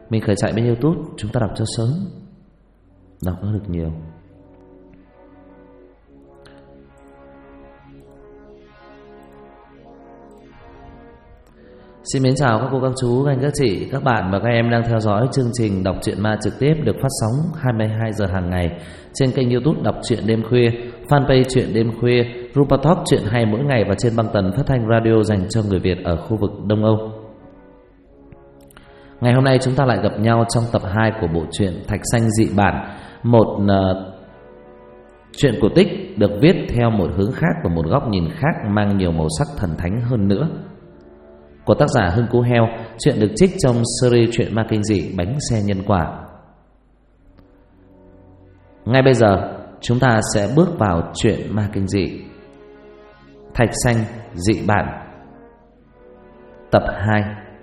Mình khởi chạy bên YouTube, chúng ta đọc cho sớm, đọc nó được nhiều. Xin mến chào các cô, các chú, các anh, các chị, các bạn và các em đang theo dõi chương trình đọc truyện ma trực tiếp được phát sóng 22 giờ hàng ngày trên kênh YouTube Đọc truyện đêm khuya, fanpage truyện đêm khuya, Rupa Talk truyện hay mỗi ngày và trên băng tần phát thanh radio dành cho người Việt ở khu vực Đông Âu. Ngày hôm nay chúng ta lại gặp nhau trong tập 2 của bộ truyện Thạch Sanh Dị Bản, một truyện cổ tích được viết theo một hướng khác và một góc nhìn khác mang nhiều màu sắc thần thánh hơn nữa, của tác giả Hưng Cú Heo. Chuyện được trích trong series truyện ma kinh dị Bánh Xe Nhân Quả. Ngay bây giờ chúng ta sẽ bước vào truyện ma kinh dị Thạch Sanh Dị Bản tập 2.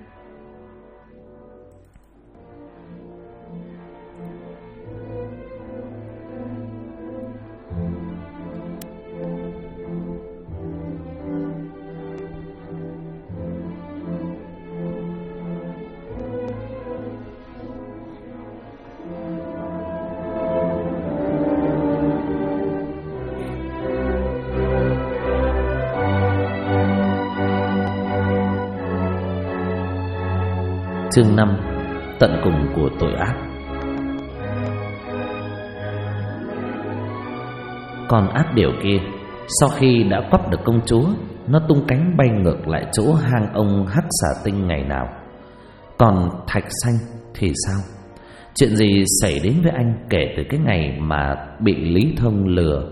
Chương 5: Tận cùng của tội ác. Con ác điểu kia sau khi đã quắp được công chúa, nó tung cánh bay ngược lại chỗ hang ông Hắc Xà Tinh ngày nào. Còn Thạch Sanh thì sao? Chuyện gì xảy đến với anh kể từ cái ngày mà bị Lý Thông lừa?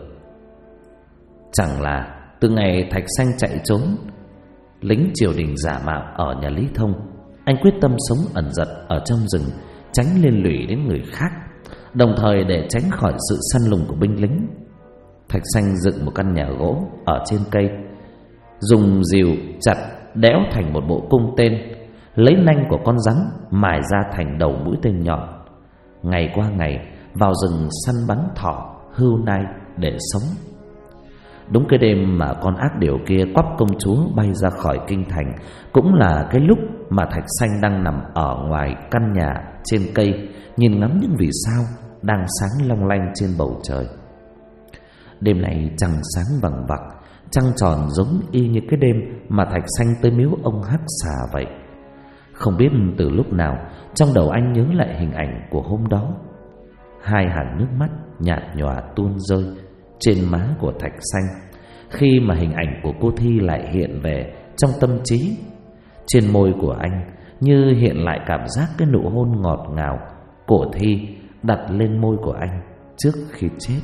Chẳng là từ ngày Thạch Sanh chạy trốn lính triều đình giả mạo ở nhà Lý Thông, anh quyết tâm sống ẩn dật ở trong rừng, tránh liên lụy đến người khác, đồng thời để tránh khỏi sự săn lùng của binh lính. Thạch Sanh dựng một căn nhà gỗ ở trên cây, dùng rìu chặt đẽo thành một bộ cung tên, lấy nanh của con rắn mài ra thành đầu mũi tên nhọn. Ngày qua ngày vào rừng săn bắn thỏ, hươu nai để sống. Đúng cái đêm mà con ác điểu kia quắp công chúa bay ra khỏi kinh thành, cũng là cái lúc mà Thạch Sanh đang nằm ở ngoài căn nhà trên cây, nhìn ngắm những vì sao đang sáng long lanh trên bầu trời. Đêm này trăng sáng vằng vặc, trăng tròn giống y như cái đêm mà Thạch Sanh tới miếu ông Hắc Xà vậy. Không biết từ lúc nào trong đầu anh nhớ lại hình ảnh của hôm đó. Hai hàng nước mắt nhạt nhòa tuôn rơi trên má của Thạch Sanh khi mà hình ảnh của cô Thi lại hiện về trong tâm trí. Trên môi của anh như hiện lại cảm giác cái nụ hôn ngọt ngào của Thi đặt lên môi của anh trước khi chết.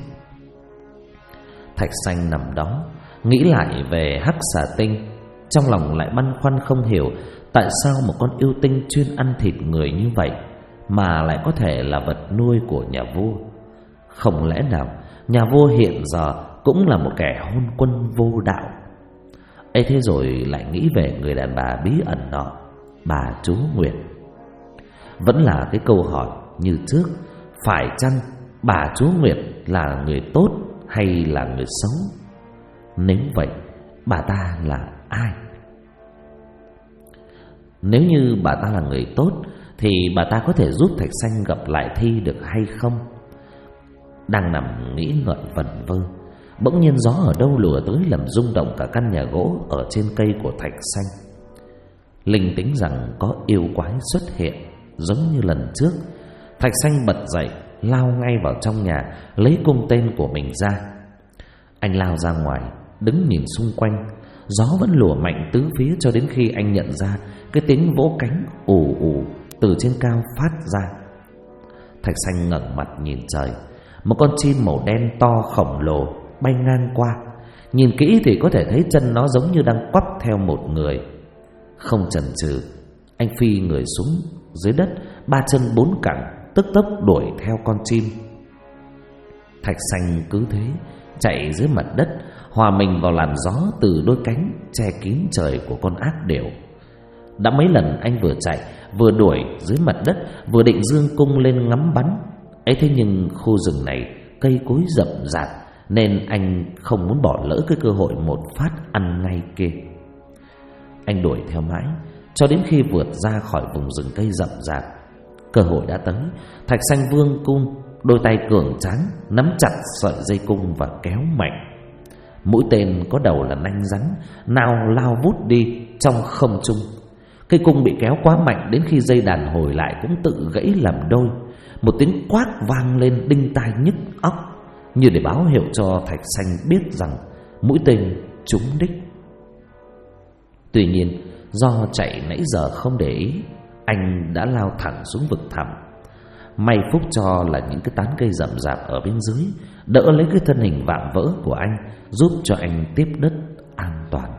Thạch Sanh nằm đó nghĩ lại về Hắc Xà Tinh, trong lòng lại băn khoăn không hiểu tại sao một con yêu tinh chuyên ăn thịt người như vậy mà lại có thể là vật nuôi của nhà vua. Không lẽ nào nhà vua hiện giờ cũng là một kẻ hôn quân vô đạo? Ấy thế rồi lại nghĩ về người đàn bà bí ẩn nọ, bà Chúa Nguyệt. Vẫn là cái câu hỏi như trước, phải chăng bà Chúa Nguyệt là người tốt hay là người xấu? Nếu vậy, bà ta là ai? Nếu như bà ta là người tốt thì bà ta có thể giúp Thạch Sanh gặp lại Thi được hay không? Đang nằm nghĩ ngợi vẩn vơ, bỗng nhiên gió ở đâu lùa tới làm rung động cả căn nhà gỗ ở trên cây của Thạch Sanh. Linh tính rằng có yêu quái xuất hiện giống như lần trước. Thạch Sanh bật dậy, lao ngay vào trong nhà, lấy cung tên của mình ra. Anh lao ra ngoài, đứng nhìn xung quanh. Gió vẫn lùa mạnh tứ phía cho đến khi anh nhận ra cái tiếng vỗ cánh ù ù từ trên cao phát ra. Thạch Sanh ngẩng mặt nhìn trời. Một con chim màu đen to khổng lồ bay ngang qua. Nhìn kỹ thì có thể thấy chân nó giống như đang quắp theo một người. Không chần chừ, anh phi người xuống dưới đất, ba chân bốn cẳng, tức tốc đuổi theo con chim. Thạch Sanh cứ thế chạy dưới mặt đất, hòa mình vào làn gió từ đôi cánh che kín trời của con ác điểu. Đã mấy lần anh vừa chạy vừa đuổi dưới mặt đất, vừa định dương cung lên ngắm bắn. Ấy thế nhưng khu rừng này cây cối rậm rạp, nên anh không muốn bỏ lỡ cái cơ hội một phát ăn ngay kia. Anh đuổi theo mãi cho đến khi vượt ra khỏi vùng rừng cây rậm rạp. Cơ hội đã tới. Thạch Sanh vương cung, đôi tay cường tráng nắm chặt sợi dây cung và kéo mạnh. Mũi tên có đầu là nanh rắn, nào lao vút đi trong không trung. Cây cung bị kéo quá mạnh đến khi dây đàn hồi lại cũng tự gãy làm đôi. Một tiếng quát vang lên đinh tai nhức óc, như để báo hiệu cho Thạch Sanh biết rằng mũi tên trúng đích. Tuy nhiên, do chạy nãy giờ không để ý, anh đã lao thẳng xuống vực thẳm. May phúc cho là những cái tán cây rậm rạp ở bên dưới đỡ lấy cái thân hình vạm vỡ của anh, giúp cho anh tiếp đất an toàn.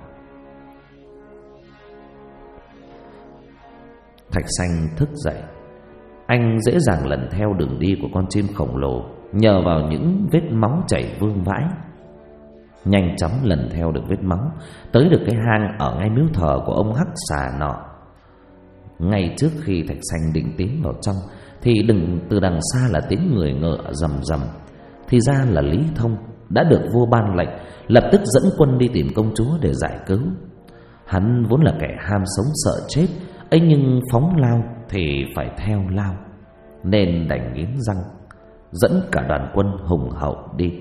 Thạch Sanh thức dậy. Anh dễ dàng lần theo đường đi của con chim khổng lồ nhờ vào những vết máu chảy vương vãi. Nhanh chóng lần theo được vết máu, tới được cái hang ở ngay miếu thờ của ông Hắc Xà nọ. Ngay trước khi Thạch Sanh định tiến vào trong thì từ đằng xa là tiếng người ngựa rầm rầm. Thì ra là Lý Thông đã được vua ban lệnh lập tức dẫn quân đi tìm công chúa để giải cứu. Hắn vốn là kẻ ham sống sợ chết, ấy nhưng phóng lao thì phải theo lao, nên đành nghiến răng dẫn cả đoàn quân hùng hậu đi.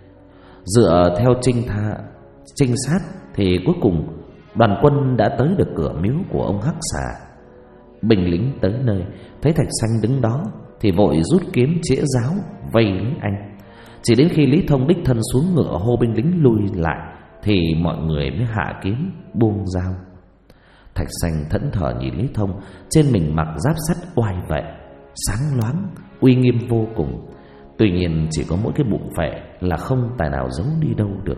Dựa theo trinh sát thì cuối cùng đoàn quân đã tới được cửa miếu của ông Hắc Xà. Binh lính tới nơi thấy Thạch Sanh đứng đó thì vội rút kiếm chĩa giáo vây lấy anh. Chỉ đến khi Lý Thông đích thân xuống ngựa hô binh lính lui lại thì mọi người mới hạ kiếm buông dao. Thạch Sanh thẫn thờ nhìn Lý Thông, trên mình mặc giáp sắt oai vệ, sáng loáng, uy nghiêm vô cùng. Tuy nhiên chỉ có mỗi cái bụng phệ là không tài nào giấu đi đâu được.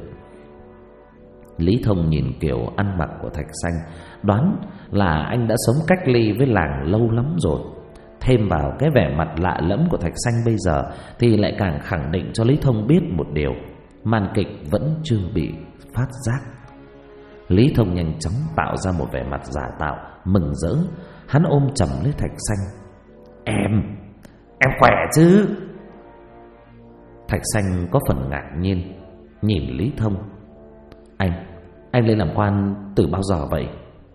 Lý Thông nhìn kiểu ăn mặc của Thạch Sanh, đoán là anh đã sống cách ly với làng lâu lắm rồi. Thêm vào cái vẻ mặt lạ lẫm của Thạch Sanh bây giờ thì lại càng khẳng định cho Lý Thông biết một điều: màn kịch vẫn chưa bị phát giác. Lý Thông nhanh chóng tạo ra một vẻ mặt giả tạo mừng rỡ. Hắn ôm chầm lấy Thạch Sanh. Em khỏe chứ? Thạch Sanh có phần ngạc nhiên nhìn Lý Thông. Anh lên làm quan từ bao giờ vậy?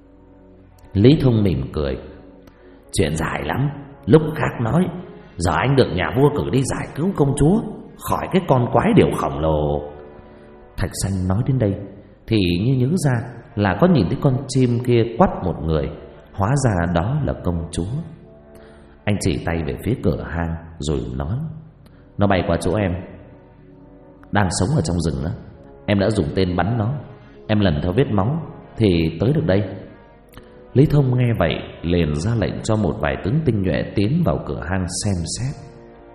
Lý Thông mỉm cười. Chuyện dài lắm, lúc khác nói. Giờ anh được nhà vua cử đi giải cứu công chúa khỏi cái con quái điểu khổng lồ. Thạch Sanh nói đến đây thì như nhớ ra là có nhìn thấy con chim kia quắt một người, hóa ra đó là công chúa. Anh chỉ tay về phía cửa hang rồi nói: nó bay qua chỗ em, đang sống ở trong rừng đó. Em đã dùng tên bắn nó. Em lần theo vết máu thì tới được đây. Lý Thông nghe vậy liền ra lệnh cho một vài tướng tinh nhuệ tiến vào cửa hang xem xét.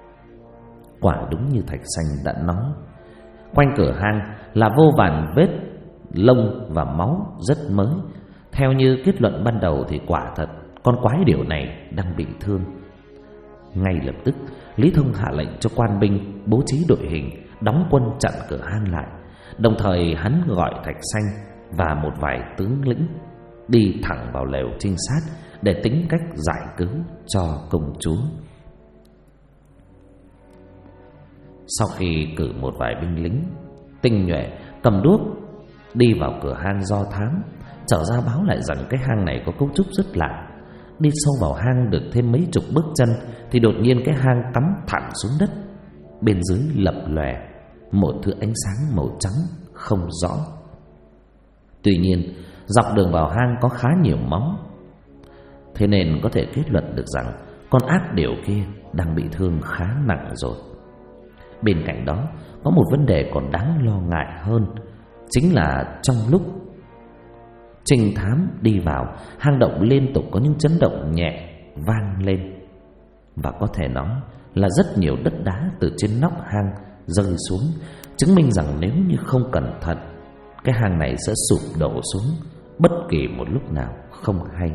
Quả đúng như Thạch Sanh đã nói, quanh cửa hang là vô vàn vết lông và máu rất mới. Theo như kết luận ban đầu thì quả thật con quái điểu này đang bị thương. Ngay lập tức Lý Thông hạ lệnh cho quan binh bố trí đội hình đóng quân chặn cửa hang lại. Đồng thời hắn gọi Thạch Sanh và một vài tướng lĩnh đi thẳng vào lều trinh sát để tính cách giải cứu cho công chúa. Sau khi cử một vài binh lính tinh nhuệ cầm đuốc đi vào cửa hang do thám, trở ra báo lại rằng cái hang này có cấu trúc rất lạ. Đi sâu vào hang được thêm mấy chục bước chân thì đột nhiên cái hang cắm thẳng xuống đất. Bên dưới lập lòe một thứ ánh sáng màu trắng không rõ. Tuy nhiên dọc đường vào hang có khá nhiều máu, thế nên có thể kết luận được rằng con ác điểu kia đang bị thương khá nặng rồi. Bên cạnh đó có một vấn đề còn đáng lo ngại hơn, chính là trong lúc trinh thám đi vào, hang động liên tục có những chấn động nhẹ vang lên, và có thể nói là rất nhiều đất đá từ trên nóc hang rơi xuống, chứng minh rằng nếu như không cẩn thận, cái hang này sẽ sụp đổ xuống bất kỳ một lúc nào không hay.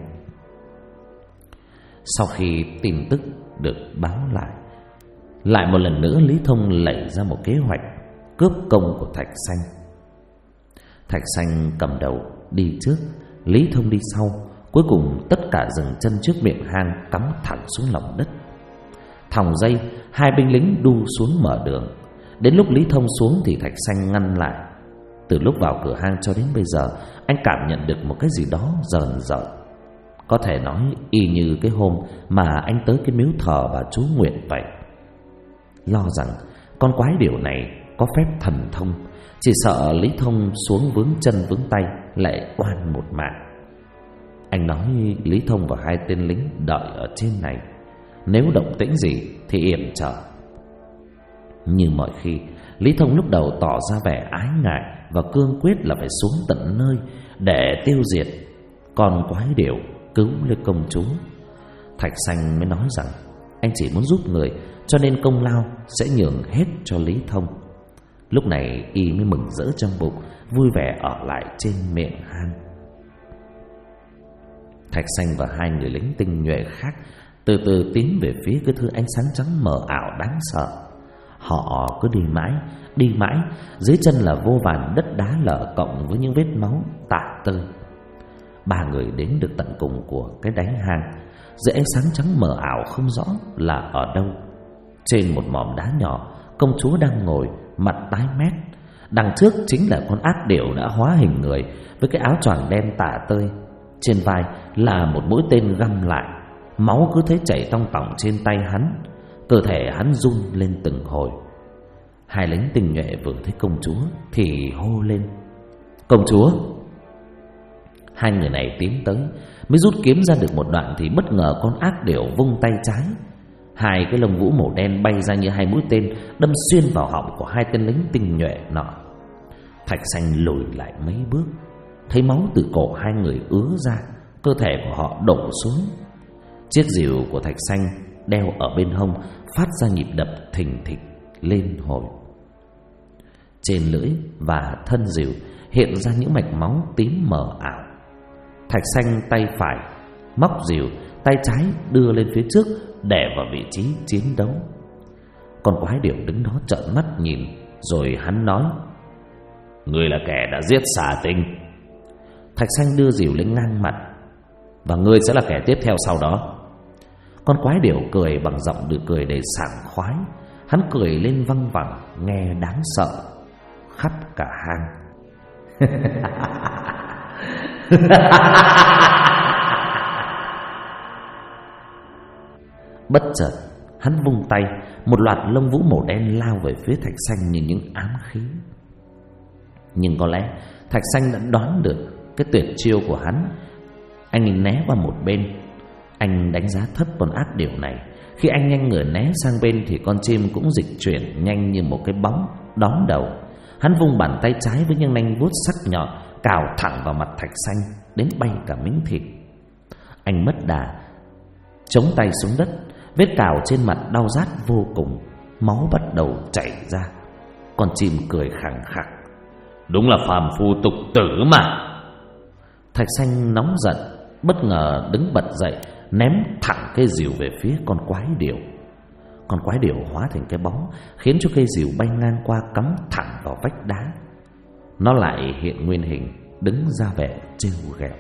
Sau khi tin tức được báo lại một lần nữa Lý Thông lẩy ra một kế hoạch cướp công của Thạch Sanh. Thạch Sanh cầm đầu đi trước, Lý Thông đi sau. Cuối cùng tất cả dừng chân trước miệng hang cắm thẳng xuống lòng đất. Thòng dây, hai binh lính đu xuống mở đường. Đến lúc Lý Thông xuống thì Thạch Sanh ngăn lại. Từ lúc vào cửa hang cho đến bây giờ, anh cảm nhận được một cái gì đó rờn rợn. Có thể nói y như cái hôm mà anh tới cái miếu thờ bà chú Nguyệt vậy. Lo rằng con quái điểu này có phép thần thông, chỉ sợ Lý Thông xuống vướng chân vướng tay lại oan một mạng. Anh nói Lý Thông và hai tên lính đợi ở trên này, nếu động tĩnh gì thì yểm trợ. Như mọi khi, Lý Thông lúc đầu tỏ ra vẻ ái ngại và cương quyết là phải xuống tận nơi để tiêu diệt con quái điểu, cứu lấy công chúa. Thạch Sanh mới nói rằng anh chỉ muốn giúp người, cho nên công lao sẽ nhường hết cho Lý Thông. Lúc này y mới mừng rỡ trong bụng, vui vẻ ở lại trên miệng hang. Thạch Sanh và hai người lính tinh nhuệ khác từ từ tiến về phía cái thứ ánh sáng trắng mờ ảo đáng sợ. Họ cứ đi mãi, dưới chân là vô vàn đất đá lở cộng với những vết máu tả tơi. Ba người đến được tận cùng của cái đáy hang. Dưới ánh sáng trắng mờ ảo không rõ là ở đâu, trên một mỏm đá nhỏ, công chúa đang ngồi, mặt tái mét. Đằng trước chính là con ác điểu đã hóa hình người, với cái áo choàng đen tả tơi. Trên vai là một mũi tên găm lại. Máu cứ thế chảy tong tỏng trên tay hắn. Cơ thể hắn rung lên từng hồi. Hai lính tinh nhuệ vừa thấy công chúa thì hô lên: "Công chúa!" Hai người này tiến tới, mới rút kiếm ra được một đoạn thì bất ngờ con ác điểu vung tay trái. Hai cái lông vũ màu đen bay ra như hai mũi tên, đâm xuyên vào họng của hai tên lính tinh nhuệ nọ. Thạch Sanh lùi lại mấy bước, thấy máu từ cổ hai người ứa ra, cơ thể của họ đổ xuống. Chiếc rìu của Thạch Sanh đeo ở bên hông phát ra nhịp đập thình thịch lên hồi. Trên lưỡi và thân rìu hiện ra những mạch máu tím mờ ảo. Thạch Sanh tay phải móc rìu, tay trái đưa lên phía trước để vào vị trí chiến đấu. Con quái điểu đứng đó trợn mắt nhìn, rồi hắn nói: "Ngươi là kẻ đã giết Xà Tinh." Thạch Sanh đưa rìu lên ngang mặt: "Và ngươi sẽ là kẻ tiếp theo sau đó." Con quái điểu cười bằng giọng được cười đầy sảng khoái. Hắn cười lên văng vẳng nghe đáng sợ khắp cả hang. Bất chợt hắn vung tay, một loạt lông vũ màu đen lao về phía Thạch Sanh như những ám khí. Nhưng có lẽ Thạch Sanh đã đoán được cái tuyệt chiêu của hắn. Anh né qua một bên. Anh đánh giá thấp con ác điểu này. Khi anh nhanh người né sang bên thì con chim cũng dịch chuyển nhanh như một cái bóng đón đầu. Hắn vung bàn tay trái với những nanh vuốt sắc nhọn, cào thẳng vào mặt Thạch Sanh đến bay cả miếng thịt. Anh mất đà, chống tay xuống đất. Vết cào trên mặt đau rát vô cùng, máu bắt đầu chảy ra. Con chim cười khẳng khặc: "Đúng là phàm phu tục tử mà." Thạch Sanh nóng giận, bất ngờ đứng bật dậy, ném thẳng cây rìu về phía con quái điểu. Con quái điểu hóa thành cái bóng, khiến cho cây rìu bay ngang qua cắm thẳng vào vách đá. Nó lại hiện nguyên hình, đứng ra vẻ trêu ghẹo.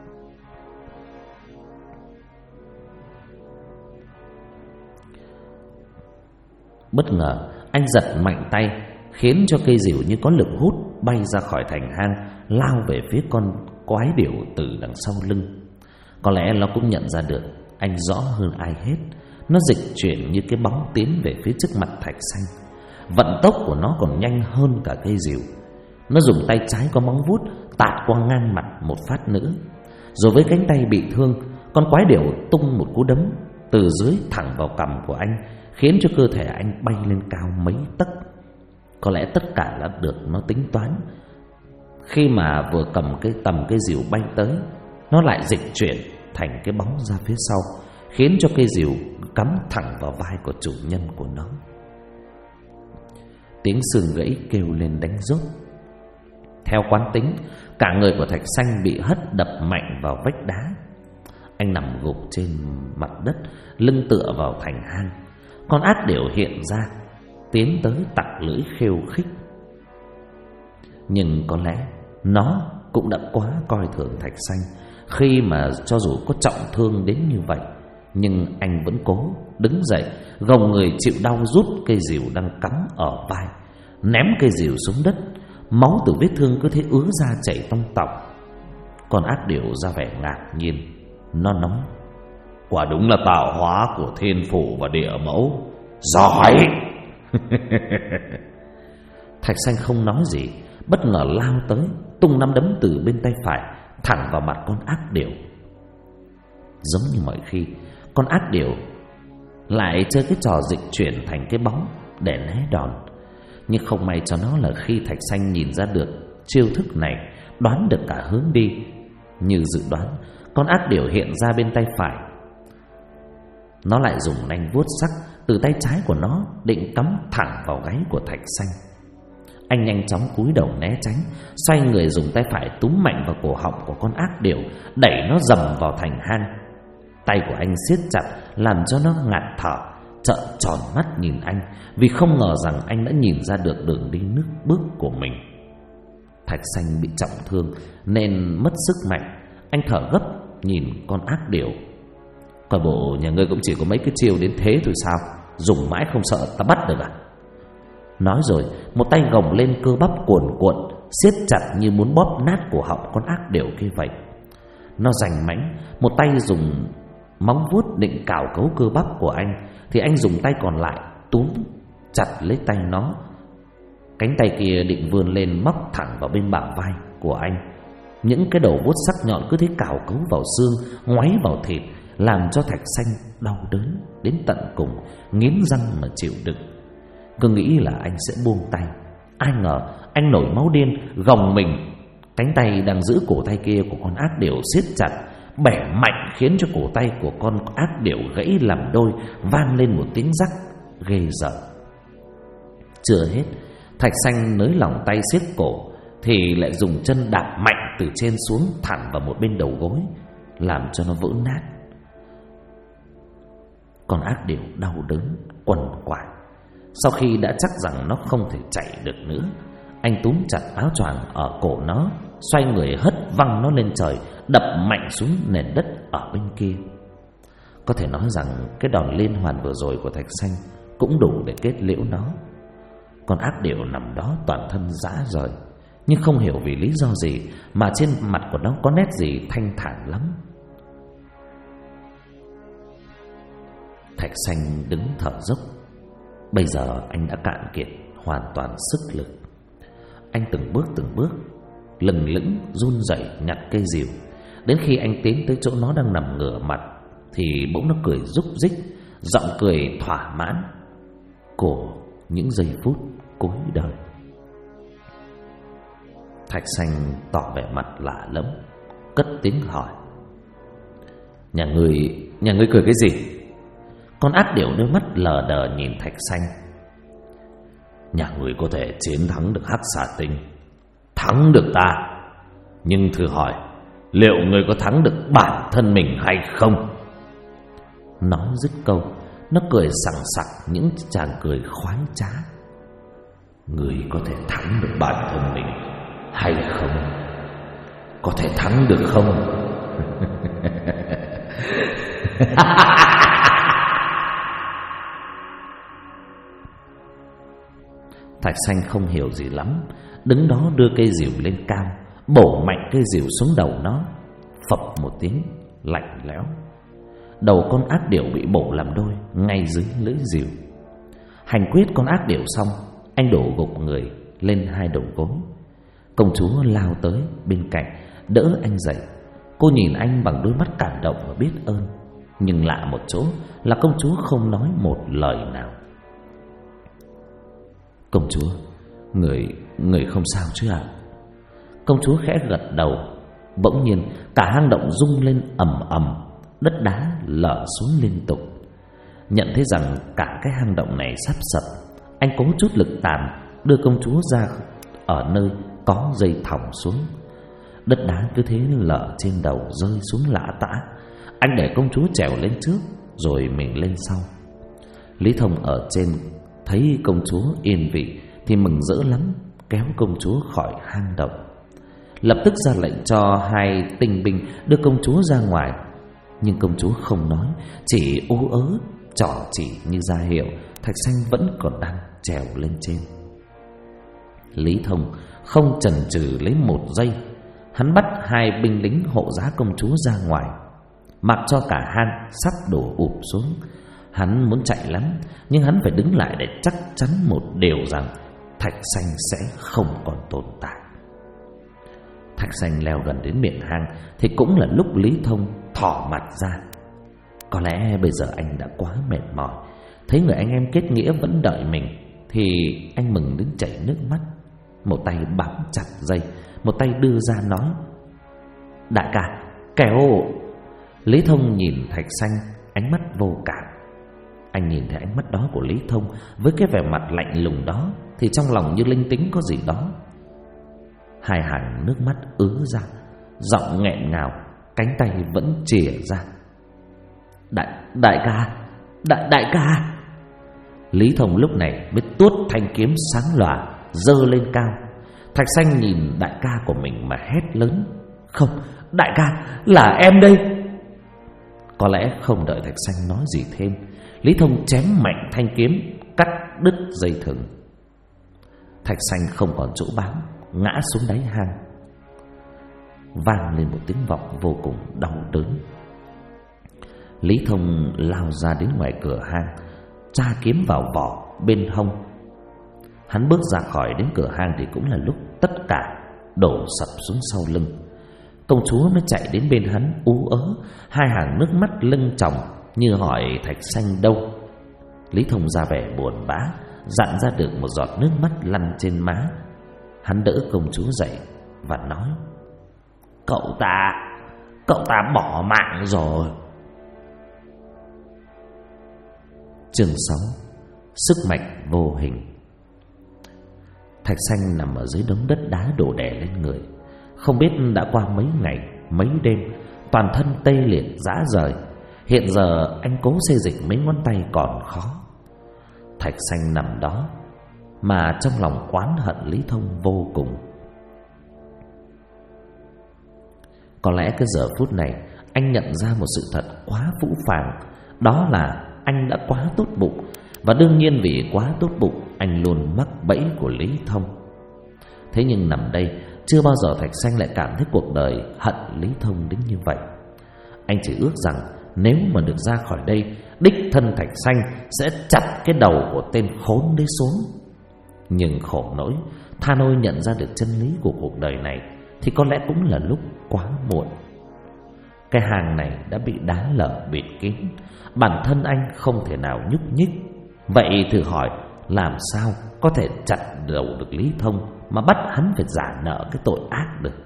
Bất ngờ anh giật mạnh tay, khiến cho cây rìu như có lực hút bay ra khỏi thành hang, lao về phía con quái điểu từ đằng sau lưng. Có lẽ nó cũng nhận ra được anh rõ hơn ai hết. Nó dịch chuyển như cái bóng tiến về phía trước mặt Thạch Sanh. Vận tốc của nó còn nhanh hơn cả cây rìu. Nó dùng tay trái có móng vuốt tạt qua ngang mặt một phát nữa. Rồi với cánh tay bị thương, con quái điểu tung một cú đấm từ dưới thẳng vào cằm của anh, khiến cho cơ thể anh bay lên cao mấy tấc. Có lẽ tất cả đã được nó tính toán. Khi mà vừa cầm cái tầm cây rìu bay tới, nó lại dịch chuyển thành cái bóng ra phía sau, khiến cho cây rìu cắm thẳng vào vai của chủ nhân của nó. Tiếng xương gãy kêu lên đánh rốt. Theo quán tính, cả người của Thạch Sanh bị hất đập mạnh vào vách đá. Anh nằm gục trên mặt đất, lưng tựa vào thành hang. Con ác điểu hiện ra, tiến tới tặc lưỡi khêu khích. Nhưng có lẽ nó cũng đã quá coi thường Thạch Sanh, khi mà cho dù có trọng thương đến như vậy, nhưng anh vẫn cố đứng dậy, gồng người chịu đau rút cây rìu đang cắm ở vai, ném cây rìu xuống đất. Máu từ vết thương cứ thế ứa ra chảy tong tọng. Con ác điểu ra vẻ ngạc nhiên. Nó nói: quả đúng là tạo hóa của thiên phủ và địa mẫu. Giỏi. Thạch Sanh không nói gì, bất ngờ lao tới, tung nắm đấm từ bên tay phải thẳng vào mặt con ác điểu. Giống như mọi khi, con ác điểu lại chơi cái trò dịch chuyển thành cái bóng để né đòn. Nhưng không may cho nó là khi Thạch Sanh nhìn ra được chiêu thức này, đoán được cả hướng đi. Như dự đoán, con ác điểu hiện ra bên tay phải. Nó lại dùng nanh vuốt sắc từ tay trái của nó định cắm thẳng vào gáy của Thạch Sanh. Anh nhanh chóng cúi đầu né tránh, xoay người dùng tay phải túm mạnh vào cổ họng của con ác điểu, đẩy nó dầm vào thành hang. Tay của anh siết chặt làm cho nó ngạt thở, trợn tròn mắt nhìn anh, vì không ngờ rằng anh đã nhìn ra được đường đi nước bước của mình. Thạch Sanh bị trọng thương nên mất sức mạnh. Anh thở gấp nhìn con ác điểu. Coi bộ nhà ngươi cũng chỉ có mấy cái chiêu đến thế thôi sao? Dùng mãi không sợ ta bắt được à? Nói rồi, một tay gồng lên cơ bắp cuồn cuộn, siết chặt như muốn bóp nát cổ họng con ác điểu kia vậy. Nó giành mãnh, một tay dùng móng vuốt định cào cấu cơ bắp của anh, thì anh dùng tay còn lại túm chặt lấy tay nó. Cánh tay kia định vươn lên móc thẳng vào bên bả vai của anh. Những cái đầu vuốt sắc nhọn cứ thế cào cấu vào xương, ngoáy vào thịt, làm cho Thạch Sanh đau đớn đến tận cùng, nghiến răng mà chịu đựng. Cứ nghĩ là anh sẽ buông tay, ai ngờ anh nổi máu điên, gồng mình. Cánh tay đang giữ cổ tay kia của con ác điểu siết chặt, bẻ mạnh khiến cho cổ tay của con ác điểu gãy làm đôi, vang lên một tiếng rắc ghê rợn. Chưa hết, Thạch Sanh nới lỏng tay siết cổ thì lại dùng chân đạp mạnh từ trên xuống thẳng vào một bên đầu gối, làm cho nó vỡ nát. Con ác điểu đau đớn quằn quại. Sau khi đã chắc rằng nó không thể chạy được nữa, anh túm chặt áo choàng ở cổ nó, xoay người hất văng nó lên trời, đập mạnh xuống nền đất ở bên kia. Có thể nói rằng cái đòn liên hoàn vừa rồi của Thạch Sanh cũng đủ để kết liễu nó. Con ác điểu nằm đó toàn thân rã rời, nhưng không hiểu vì lý do gì mà trên mặt của nó có nét gì thanh thản lắm. Thạch Sanh đứng thở dốc. Bây giờ anh đã cạn kiệt hoàn toàn sức lực. Anh từng bước lừng lững run rẩy nhặt cây rìu. Đến khi anh tiến tới chỗ nó đang nằm ngửa mặt thì bỗng nó cười rúc rích, giọng cười thỏa mãn của những giây phút cuối đời. Thạch Sanh tỏ vẻ mặt lạ lẫm, cất tiếng hỏi: Nhà ngươi cười cái gì? Con ác điểu đôi mắt lờ đờ nhìn Thạch Sanh. Nhà ngươi có thể chiến thắng được Hắc Xà Tinh, thắng được ta, nhưng thử hỏi liệu ngươi có thắng được bản thân mình hay không? Nó dứt câu, nó cười sằng sặc những tràng cười khoái trá. Ngươi có thể thắng được bản thân mình hay không? Có thể thắng được không? Thạch Sanh không hiểu gì lắm, đứng đó đưa cây rìu lên cao, bổ mạnh cây rìu xuống đầu nó. Phập một tiếng lạnh lẽo, đầu con ác điểu bị bổ làm đôi ngay dưới lưỡi rìu. Hành quyết con ác điểu xong, anh đổ gục người lên hai đầu gối. Công chúa lao tới bên cạnh đỡ anh dậy. Cô nhìn anh bằng đôi mắt cảm động và biết ơn. Nhưng lạ một chỗ là công chúa không nói một lời nào. Công chúa, người không sao chứ ạ? Công chúa khẽ gật đầu. Bỗng nhiên cả hang động rung lên ầm ầm, đất đá lở xuống liên tục. Nhận thấy rằng cả cái hang động này sắp sập, anh cố chút lực tàn đưa công chúa ra ở nơi có dây thòng xuống. Đất đá cứ thế lở trên đầu rơi xuống lả tả. Anh để công chúa trèo lên trước, rồi mình lên sau. Lý Thông ở trên thấy công chúa yên vị thì mừng rỡ lắm, kéo công chúa khỏi hang động, lập tức ra lệnh cho hai tinh binh đưa công chúa ra ngoài. Nhưng công chúa không nói, chỉ ú ớ trỏ chỉ như ra hiệu Thạch Sanh vẫn còn đang trèo lên trên. Lý Thông không chần chừ lấy một giây, hắn bắt hai binh lính hộ giá công chúa ra ngoài. mặc cho cả hang sắp đổ ụp xuống. Hắn muốn chạy lắm, nhưng hắn phải đứng lại để chắc chắn một điều rằng Thạch Sanh sẽ không còn tồn tại. Thạch Sanh leo gần đến miệng hang thì cũng là lúc Lý Thông thỏ mặt ra. Có lẽ bây giờ anh đã quá mệt mỏi, thấy người anh em kết nghĩa vẫn đợi mình thì anh mừng đến chảy nước mắt. Một tay bám chặt dây, một tay đưa ra nói: "Đại ca, kéo." Lý Thông nhìn Thạch Sanh, ánh mắt vô cảm. Anh nhìn thấy ánh mắt đó của Lý Thông với cái vẻ mặt lạnh lùng đó thì trong lòng như linh tính có gì đó. Hai hàng nước mắt ứa ra, giọng nghẹn ngào, cánh tay vẫn chìa ra: Đại ca. Lý Thông lúc này mới tuốt thanh kiếm sáng lòa giơ lên cao. Thạch Sanh nhìn đại ca của mình mà hét lớn: "Không, đại ca, là em đây." Có lẽ không đợi Thạch Sanh nói gì thêm, Lý Thông chém mạnh thanh kiếm, cắt đứt dây thừng. Thạch Sanh không còn chỗ bám, ngã xuống đáy hang. Vang lên một tiếng vọng vô cùng đau đớn. Lý Thông lao ra đến ngoài cửa hang, tra kiếm vào vỏ bên hông. Hắn bước ra khỏi đến cửa hang thì cũng là lúc tất cả đổ sập xuống sau lưng. Công chúa mới chạy đến bên hắn ú ớ, hai hàng nước mắt lưng tròng như hỏi Thạch Sanh đâu. Lý Thông ra vẻ buồn bã, dặn ra được một giọt nước mắt lăn trên má. Hắn đỡ công chúa dậy và nói: Cậu ta bỏ mạng rồi." Chương 6: Sức mạnh vô hình. Thạch Sanh nằm ở dưới đống đất đá đổ đè lên người. Không biết đã qua mấy ngày, mấy đêm, toàn thân tê liệt rã rời. Hiện giờ anh cố xê dịch mấy ngón tay còn khó. Thạch Sanh nằm đó mà trong lòng oán hận Lý Thông vô cùng. Có lẽ cái giờ phút này anh nhận ra một sự thật quá phũ phàng, đó là anh đã quá tốt bụng. Và đương nhiên vì quá tốt bụng, anh luôn mắc bẫy của Lý Thông. Thế nhưng nằm đây, chưa bao giờ Thạch Sanh lại cảm thấy cuộc đời hận Lý Thông đến như vậy. Anh chỉ ước rằng nếu mà được ra khỏi đây, đích thân Thạch Sanh sẽ chặt cái đầu của tên khốn đấy xuống. Nhưng khổ nỗi, tha nôi nhận ra được chân lý của cuộc đời này thì có lẽ cũng là lúc quá muộn. Cái hang này đã bị đá lở bịt kín, bản thân anh không thể nào nhúc nhích. Vậy thử hỏi, làm sao có thể chặt đầu được Lý Thông mà bắt hắn phải giả nợ cái tội ác được?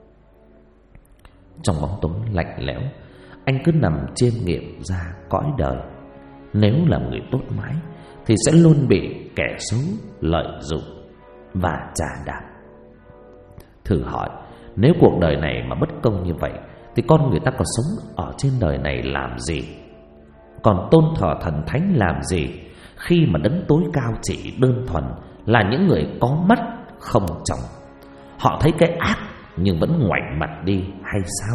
Trong bóng tối lạnh lẽo, anh cứ nằm chiêm nghiệm ra cõi đời. Nếu là người tốt mãi thì sẽ luôn bị kẻ xấu lợi dụng và trả đạp. Thử hỏi, nếu cuộc đời này mà bất công như vậy thì con người ta còn sống ở trên đời này làm gì? Còn tôn thờ thần thánh làm gì, khi mà đấng tối cao chỉ đơn thuần là những người có mắt không tròng? Họ thấy cái ác nhưng vẫn ngoảnh mặt đi hay sao?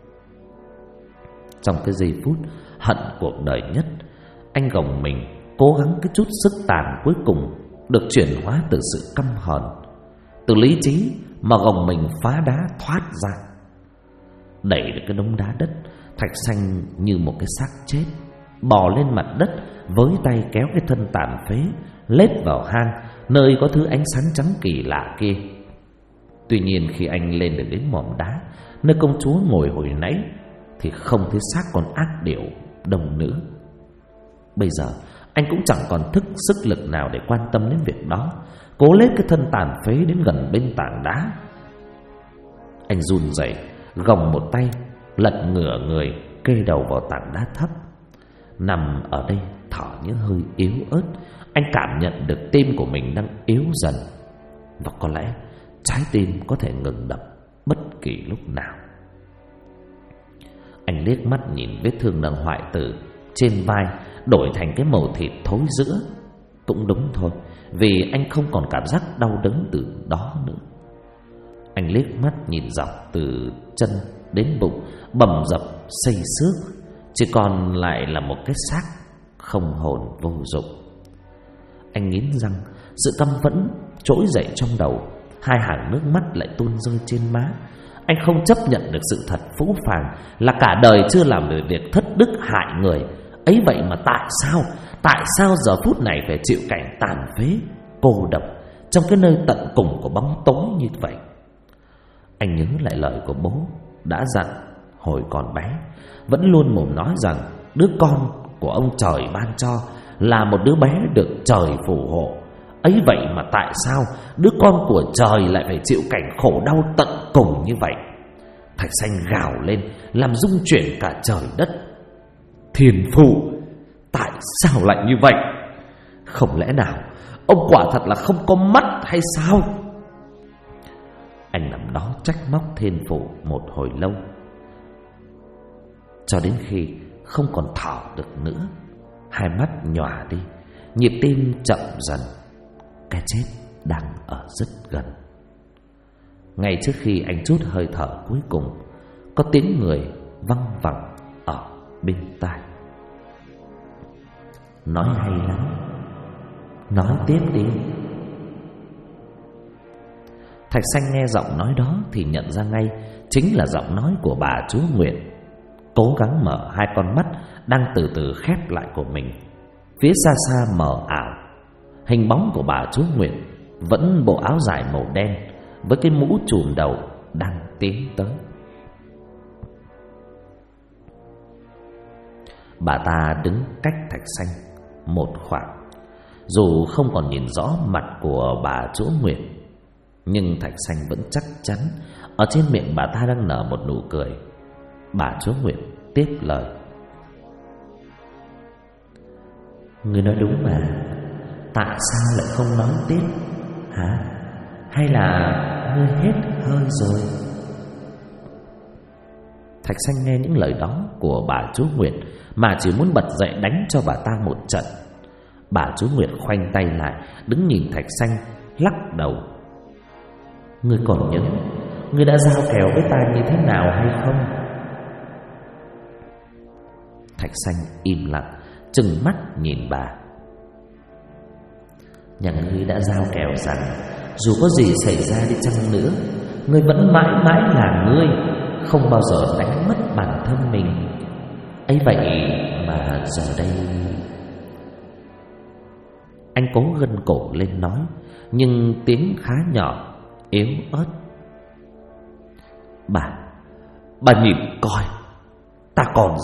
Trong cái giây phút hận cuộc đời nhất, anh gồng mình cố gắng cái chút sức tàn cuối cùng được chuyển hóa từ sự căm hờn, từ lý trí mà gồng mình phá đá thoát ra. Đẩy được cái đống đá đất, Thạch Sanh như một cái xác chết bò lên mặt đất, với tay kéo cái thân tàn phế lết vào hang nơi có thứ ánh sáng trắng kỳ lạ kia. Tuy nhiên khi anh lên được đến mỏm đá nơi công chúa ngồi hồi nãy thì không thấy xác con ác điểu đồng nữa. Bây giờ anh cũng chẳng còn thức sức lực nào để quan tâm đến việc đó, cố lết cái thân tàn phế đến gần bên tảng đá. Anh run rẩy, gồng một tay lật ngửa người, kê đầu vào tảng đá thấp. Nằm ở đây thở những hơi yếu ớt, anh cảm nhận được tim của mình đang yếu dần, và có lẽ trái tim có thể ngừng đập bất kỳ lúc nào. Anh liếc mắt nhìn vết thương đang hoại tử trên vai đổi thành cái màu thịt thối rữa. Cũng đúng thôi, vì anh không còn cảm giác đau đớn từ đó nữa. Anh liếc mắt nhìn dọc từ chân đến bụng bầm dập xây xước, chỉ còn lại là một cái xác không hồn vô dụng. Anh nghiến răng, sự căm phẫn trỗi dậy trong đầu, hai hàng nước mắt lại tuôn rơi trên má. Anh không chấp nhận được sự thật phũ phàng là cả đời chưa làm được việc thất đức hại người. Ấy vậy mà tại sao giờ phút này phải chịu cảnh tàn phế, cô độc trong cái nơi tận cùng của bóng tối như vậy? Anh nhớ lại lời của bố đã dặn hồi còn bé, vẫn luôn mồm nói rằng đứa con của ông trời ban cho là một đứa bé được trời phù hộ. Ấy vậy mà tại sao đứa con của trời lại phải chịu cảnh khổ đau tận cùng như vậy? Thạch Sanh gào lên làm rung chuyển cả trời đất. Thiên phụ, tại sao lại như vậy? Không lẽ nào ông quả thật là không có mắt hay sao? Anh nằm đó trách móc thiên phụ một hồi lâu, cho đến khi không còn thở được nữa, hai mắt nhòa đi, nhịp tim chậm dần. Cái chết đang ở rất gần. Ngay trước khi anh trút hơi thở cuối cùng, có tiếng người văng vẳng ở bên tai. Nói hay lắm, nói tiếp đi. Thạch Sanh nghe giọng nói đó thì nhận ra ngay chính là giọng nói của bà Chúa Nguyệt. Cố gắng mở hai con mắt đang từ từ khép lại của mình. Phía xa xa mờ ảo, hình bóng của bà Chúa Nguyệt vẫn bộ áo dài màu đen với cái mũ trùm đầu đang tiến tới. Bà ta đứng cách Thạch Sanh một khoảng. Dù không còn nhìn rõ mặt của bà Chúa Nguyệt, nhưng Thạch Sanh vẫn chắc chắn ở trên miệng bà ta đang nở một nụ cười. Bà Chúa Nguyệt tiếp lời: Ngươi nói đúng mà, tại sao lại không nói tiếp hả? Hay là ngươi hết hơi rồi? Thạch Sanh nghe những lời đó của bà Chúa Nguyệt mà chỉ muốn bật dậy đánh cho bà ta một trận. Bà Chúa Nguyệt khoanh tay lại, đứng nhìn Thạch Sanh, lắc đầu: Ngươi còn nhớ ngươi đã giao kèo với ta như thế nào hay không? Thạch Sanh im lặng, trừng mắt nhìn bà. Nhà ngươi đã giao kèo rằng dù có gì xảy ra đi chăng nữa, ngươi vẫn mãi mãi là ngươi, không bao giờ đánh mất bản thân mình. Ấy vậy mà giờ đây... Anh cố gân cổ lên nói, nhưng tiếng khá nhỏ, yếu ớt. Bà nhìn coi, ta còn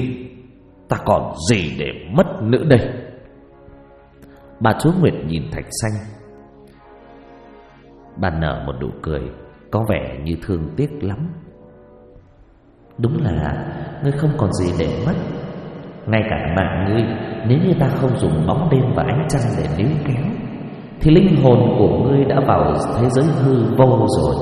gì để mất nữa đây? Bà Chúa Nguyệt nhìn Thạch Sanh. Bà nở một nụ cười có vẻ như thương tiếc lắm. Đúng là ngươi không còn gì để mất. Ngay cả mạng ngươi, nếu như ta không dùng bóng đêm và ánh trăng để níu kéo, thì linh hồn của ngươi đã vào thế giới hư vô rồi.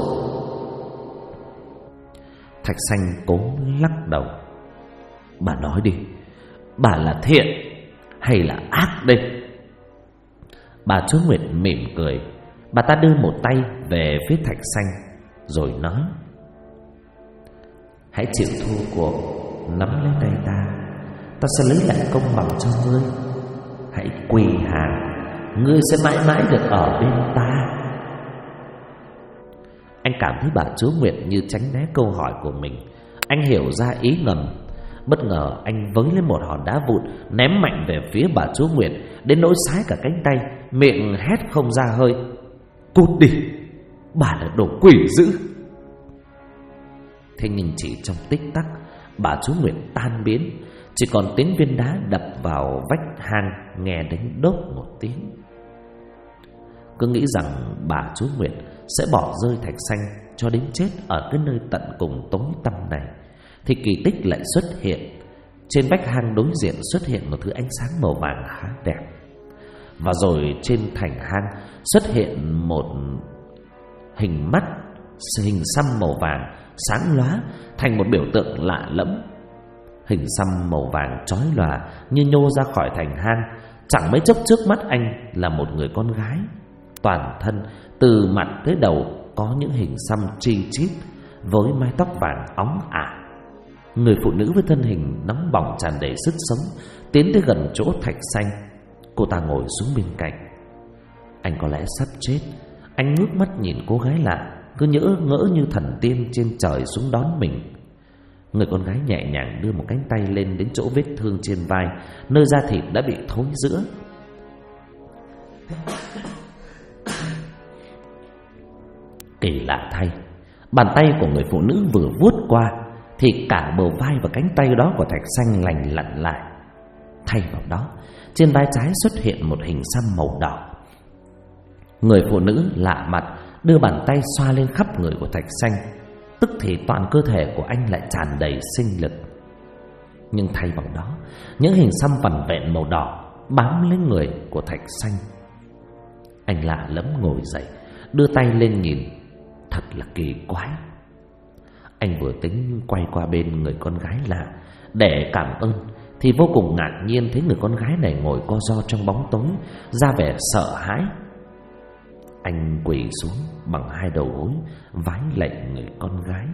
Thạch Sanh cố lắc đầu. Bà nói đi, bà là thiện hay là ác đây? Bà Chúa Nguyệt mỉm cười. Bà ta đưa một tay về phía Thạch Sanh rồi nói: Hãy chịu thua cuộc, nắm lấy tay ta, ta sẽ lấy lại công bằng cho ngươi. Hãy quỳ hàng, ngươi sẽ mãi mãi được ở bên ta. Anh cảm thấy bà Chúa Nguyệt như tránh né câu hỏi của mình. Anh hiểu ra ý ngầm. Bất ngờ anh với lên một hòn đá vụn, ném mạnh về phía bà Chúa Nguyệt, đến nỗi sái cả cánh tay, miệng hét không ra hơi: Cút đi, bà là đồ quỷ dữ. Thế nhưng chỉ trong tích tắc, bà Chúa Nguyệt tan biến, chỉ còn tiếng viên đá đập vào vách hang nghe đến đốp một tiếng. Cứ nghĩ rằng bà Chúa Nguyệt sẽ bỏ rơi Thạch Sanh cho đến chết ở cái nơi tận cùng tối tăm này, thì kỳ tích lại xuất hiện. Trên vách hang đối diện xuất hiện một thứ ánh sáng màu vàng khá đẹp. Và rồi trên thành hang xuất hiện một hình mắt, hình xăm màu vàng sáng lóa thành một biểu tượng lạ lẫm. Hình xăm màu vàng chói lòa như nhô ra khỏi thành hang. Chẳng mấy chốc trước mắt anh là một người con gái, toàn thân từ mặt tới đầu có những hình xăm chi chít, với mái tóc vàng óng ả. Người phụ nữ với thân hình nóng bỏng tràn đầy sức sống tiến tới gần chỗ Thạch Sanh. Cô ta ngồi xuống bên cạnh. Anh có lẽ sắp chết. Anh ngước mắt nhìn cô gái lạ, cứ ngỡ như thần tiên trên trời xuống đón mình. Người con gái nhẹ nhàng đưa một cánh tay lên đến chỗ vết thương trên vai, nơi da thịt đã bị thối rữa. Kỳ lạ thay, bàn tay của người phụ nữ vừa vuốt qua thì cả bờ vai và cánh tay đó của Thạch Xanh lành lặn lại. Thay vào đó, trên vai trái xuất hiện một hình xăm màu đỏ. Người phụ nữ lạ mặt đưa bàn tay xoa lên khắp người của Thạch Xanh, tức thì toàn cơ thể của anh lại tràn đầy sinh lực. Nhưng thay vào đó, những hình xăm vằn vẹn màu đỏ bám lên người của Thạch Xanh. Anh lạ lẫm ngồi dậy, đưa tay lên nhìn. Thật là kỳ quái. Anh vừa tính quay qua bên người con gái lạ để cảm ơn thì vô cùng ngạc nhiên thấy người con gái này ngồi co ro trong bóng tối, ra vẻ sợ hãi. Anh quỳ xuống bằng hai đầu gối, vái lạy người con gái.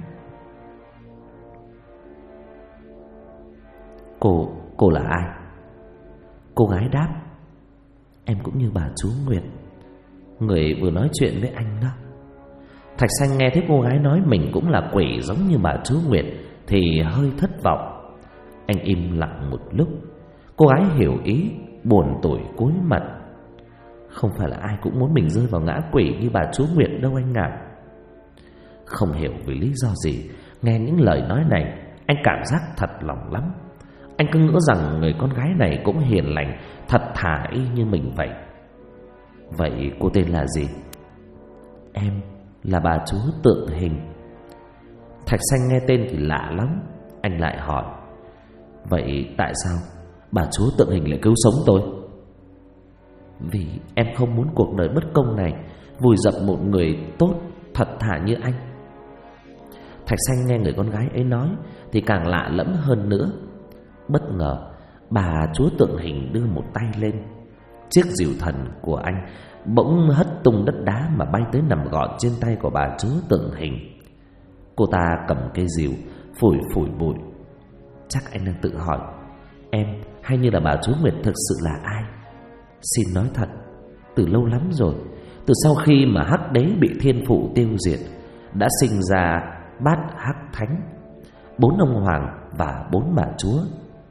Cô là ai? Cô gái đáp: em cũng như bà chú Nguyệt, người vừa nói chuyện với anh đó. Thạch Xanh nghe thấy cô gái nói mình cũng là quỷ giống như bà chú Nguyệt thì hơi thất vọng. Anh im lặng một lúc. Cô gái hiểu ý, buồn tủi cúi mặt: không phải là ai cũng muốn mình rơi vào ngã quỷ như bà chú Nguyệt đâu anh ạ. Không hiểu vì lý do gì, nghe những lời nói này, anh cảm giác thật lòng lắm. Anh cứ ngỡ rằng người con gái này cũng hiền lành, thật thà y như mình vậy. Vậy cô tên là gì? Em là bà chúa Tượng Hình. Thạch Xanh nghe tên thì lạ lắm. Anh lại hỏi: vậy tại sao bà chúa Tượng Hình lại cứu sống tôi? Vì em không muốn cuộc đời bất công này vùi dập một người tốt thật thà như anh. Thạch Xanh nghe người con gái ấy nói thì càng lạ lẫm hơn nữa. Bất ngờ bà chúa Tượng Hình đưa một tay lên. Chiếc rìu thần của anh bỗng hất tung đất đá mà bay tới nằm gọn trên tay của bà chúa Tượng Hình. Cô ta cầm cây rìu phủi phủi bụi. Chắc anh đang tự hỏi em hay như là bà chúa Nguyệt thực sự là ai? Xin nói thật, từ lâu lắm rồi, từ sau khi mà Hắc Đế bị thiên phụ tiêu diệt, đã sinh ra Bát Hắc Thánh, 4 ông hoàng và 4 bà chúa.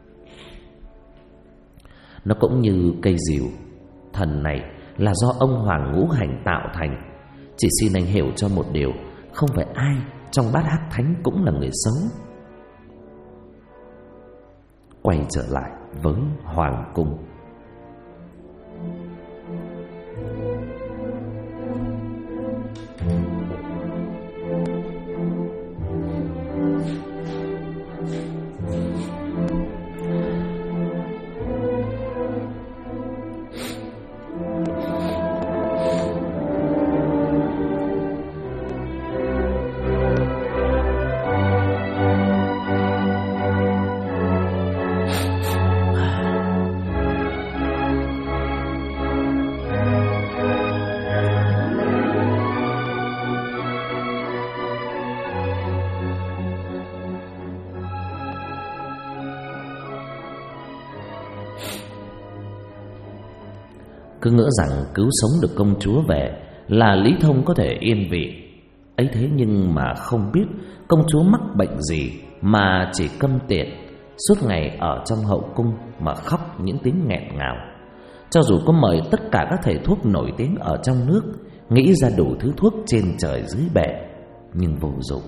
Nó cũng như cây rìu thần này là do ông hoàng ngũ hành tạo thành. Chỉ xin anh hiểu cho một điều, không phải ai trong Bát Hắc Thánh cũng là người xấu. Quay trở lại với hoàng cung. Cứ ngỡ rằng cứu sống được công chúa về là Lý Thông có thể yên vị. Ấy thế nhưng mà không biết công chúa mắc bệnh gì mà chỉ câm tiện, suốt ngày ở trong hậu cung mà khóc những tiếng nghẹn ngào. Cho dù có mời tất cả các thầy thuốc nổi tiếng ở trong nước, nghĩ ra đủ thứ thuốc trên trời dưới bể, nhưng vô dụng.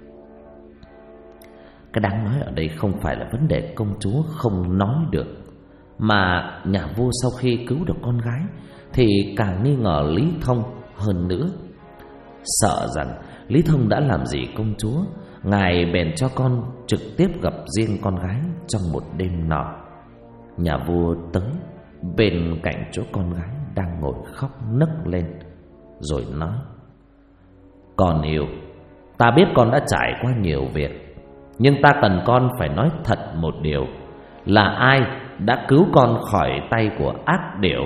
Cái đáng nói ở đây không phải là vấn đề công chúa không nói được, mà nhà vua sau khi cứu được con gái thì càng nghi ngờ Lý Thông hơn nữa. Sợ rằng Lý Thông đã làm gì công chúa, ngài bèn cho con trực tiếp gặp riêng con gái trong một đêm nọ. Nhà vua tới bên cạnh chỗ con gái đang ngồi khóc nấc lên, rồi nói: con yêu, ta biết con đã trải qua nhiều việc, nhưng ta cần con phải nói thật một điều, là ai đã cứu con khỏi tay của ác điểu.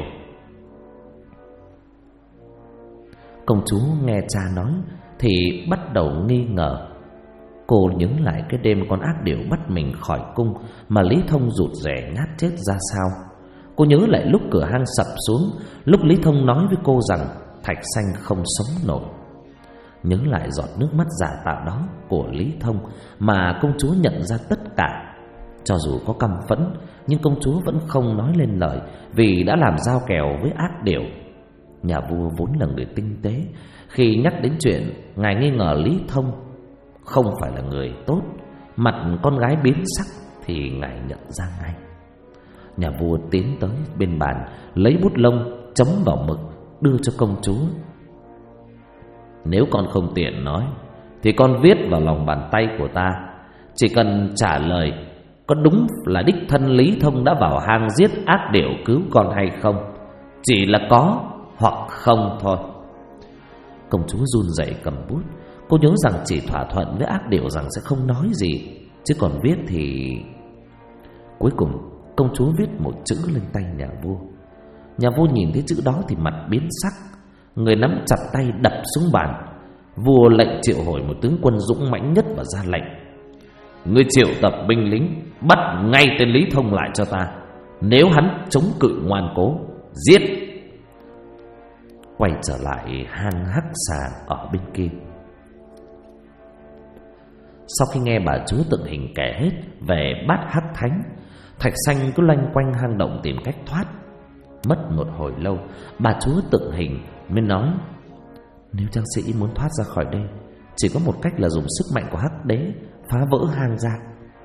Công chúa nghe cha nói thì bắt đầu nghi ngờ. Cô nhớ lại cái đêm con ác điểu bắt mình khỏi cung mà Lý Thông rụt rè ngát chết ra sao. Cô nhớ lại lúc cửa hang sập xuống, lúc Lý Thông nói với cô rằng Thạch Xanh không sống nổi. Nhớ lại giọt nước mắt giả tạo đó của Lý Thông mà công chúa nhận ra tất cả. Cho dù có căm phẫn, nhưng công chúa vẫn không nói lên lời, vì đã làm giao kèo với ác điểu. Nhà vua vốn là người tinh tế, khi nhắc đến chuyện ngài nghi ngờ Lý Thông không phải là người tốt, mặt con gái biến sắc thì ngài nhận ra ngay. Nhà vua tiến tới bên bàn, lấy bút lông chấm vào mực đưa cho công chúa. Nếu con không tiện nói thì con viết vào lòng bàn tay của ta. Chỉ cần trả lời có đúng là đích thân Lý Thông đã vào hang giết ác điểu cứu con hay không. Chỉ là có hoặc không thôi. Công chúa run rẩy cầm bút. Cô nhớ rằng chỉ thỏa thuận với ác điểu rằng sẽ không nói gì, chứ còn viết thì... Cuối cùng công chúa viết một chữ lên tay nhà vua. Nhà vua nhìn thấy chữ đó thì mặt biến sắc, người nắm chặt tay đập xuống bàn. Vua lệnh triệu hồi một tướng quân dũng mãnh nhất và ra lệnh: ngươi triệu tập binh lính, bắt ngay tên Lý Thông lại cho ta. Nếu hắn chống cự ngoan cố, giết. Quay trở lại hang hắc xà ở bên kia. Sau khi nghe bà chúa Tượng Hình kể hết về bát hắc thánh, Thạch Sanh cứ loanh quanh hang động tìm cách thoát. Mất một hồi lâu, bà chúa Tượng Hình mới nói: nếu trang sĩ muốn thoát ra khỏi đây, chỉ có một cách là dùng sức mạnh của hắc đế phá vỡ hang ra.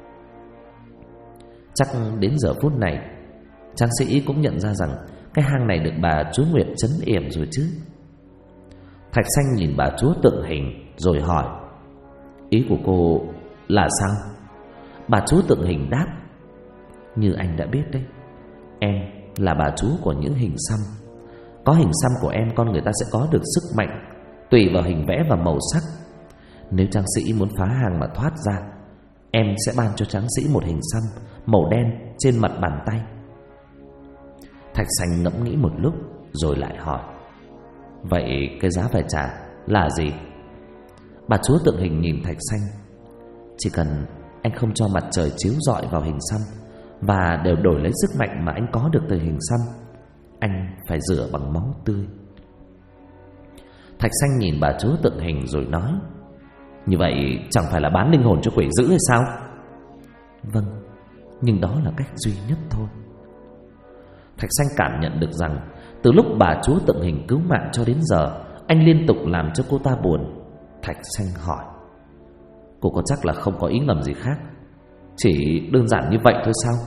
Chắc đến giờ phút này trang sĩ cũng nhận ra rằng cái hang này được bà chúa Nguyệt trấn yểm rồi chứ. Thạch Sanh nhìn bà chúa Tượng Hình rồi hỏi: ý của cô là sao? Bà chúa Tượng Hình đáp: như anh đã biết đấy, em là bà chúa của những hình xăm. Có hình xăm của em, con người ta sẽ có được sức mạnh tùy vào hình vẽ và màu sắc. Nếu tráng sĩ muốn phá hang mà thoát ra, em sẽ ban cho tráng sĩ một hình xăm màu đen trên mặt bàn tay. Thạch Sanh ngẫm nghĩ một lúc rồi lại hỏi: vậy cái giá phải trả là gì? Bà chúa Tượng Hình nhìn Thạch Sanh: chỉ cần anh không cho mặt trời chiếu rọi vào hình xăm, và đều đổi lấy sức mạnh mà anh có được từ hình xăm, anh phải rửa bằng máu tươi. Thạch Sanh nhìn bà chúa Tượng Hình rồi nói: như vậy chẳng phải là bán linh hồn cho quỷ dữ hay sao? Vâng, nhưng đó là cách duy nhất thôi. Thạch Sanh cảm nhận được rằng từ lúc bà chúa Tượng Hình cứu mạng cho đến giờ, anh liên tục làm cho cô ta buồn. Thạch Sanh hỏi: cô có chắc là không có ý ngầm gì khác, chỉ đơn giản như vậy thôi sao?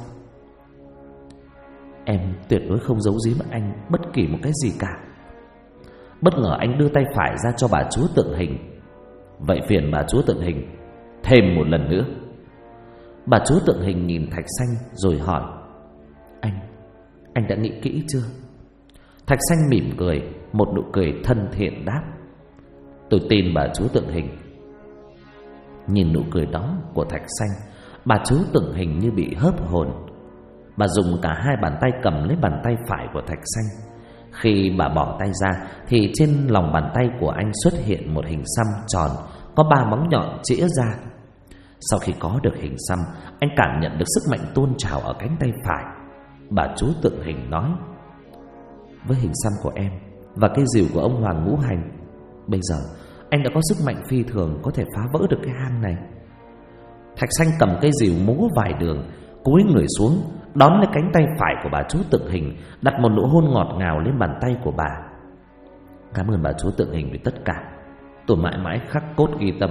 Em tuyệt đối không giấu giếm anh bất kỳ một cái gì cả. Bất ngờ anh đưa tay phải ra cho bà chúa Tượng Hình. Vậy phiền bà chúa Tượng Hình thêm một lần nữa. Bà chúa Tượng Hình nhìn Thạch Sanh rồi hỏi: anh đã nghĩ kỹ chưa? Thạch Sanh mỉm cười, một nụ cười thân thiện đáp: tôi tin bà chúa Tượng Hình. Nhìn nụ cười đó của Thạch Sanh, bà chúa Tượng Hình như bị hớp hồn. Bà dùng cả hai bàn tay cầm lấy bàn tay phải của Thạch Sanh. Khi bà bỏ tay ra thì trên lòng bàn tay của anh xuất hiện một hình xăm tròn có 3 móng nhọn chĩa ra. Sau khi có được hình xăm, anh cảm nhận được sức mạnh tuôn trào ở cánh tay phải. Bà chúa Tượng Hình nói: với hình xăm của em và cây rìu của ông Hoàng Ngũ Hành, bây giờ anh đã có sức mạnh phi thường có thể phá vỡ được cái hang này. Thạch Sanh cầm cây rìu múa vài đường, cúi người xuống đón lấy cánh tay phải của bà chúa Tượng Hình, đặt một nụ hôn ngọt ngào lên bàn tay của bà. Cảm ơn bà chúa Tượng Hình vì tất cả, tôi mãi mãi khắc cốt ghi tâm.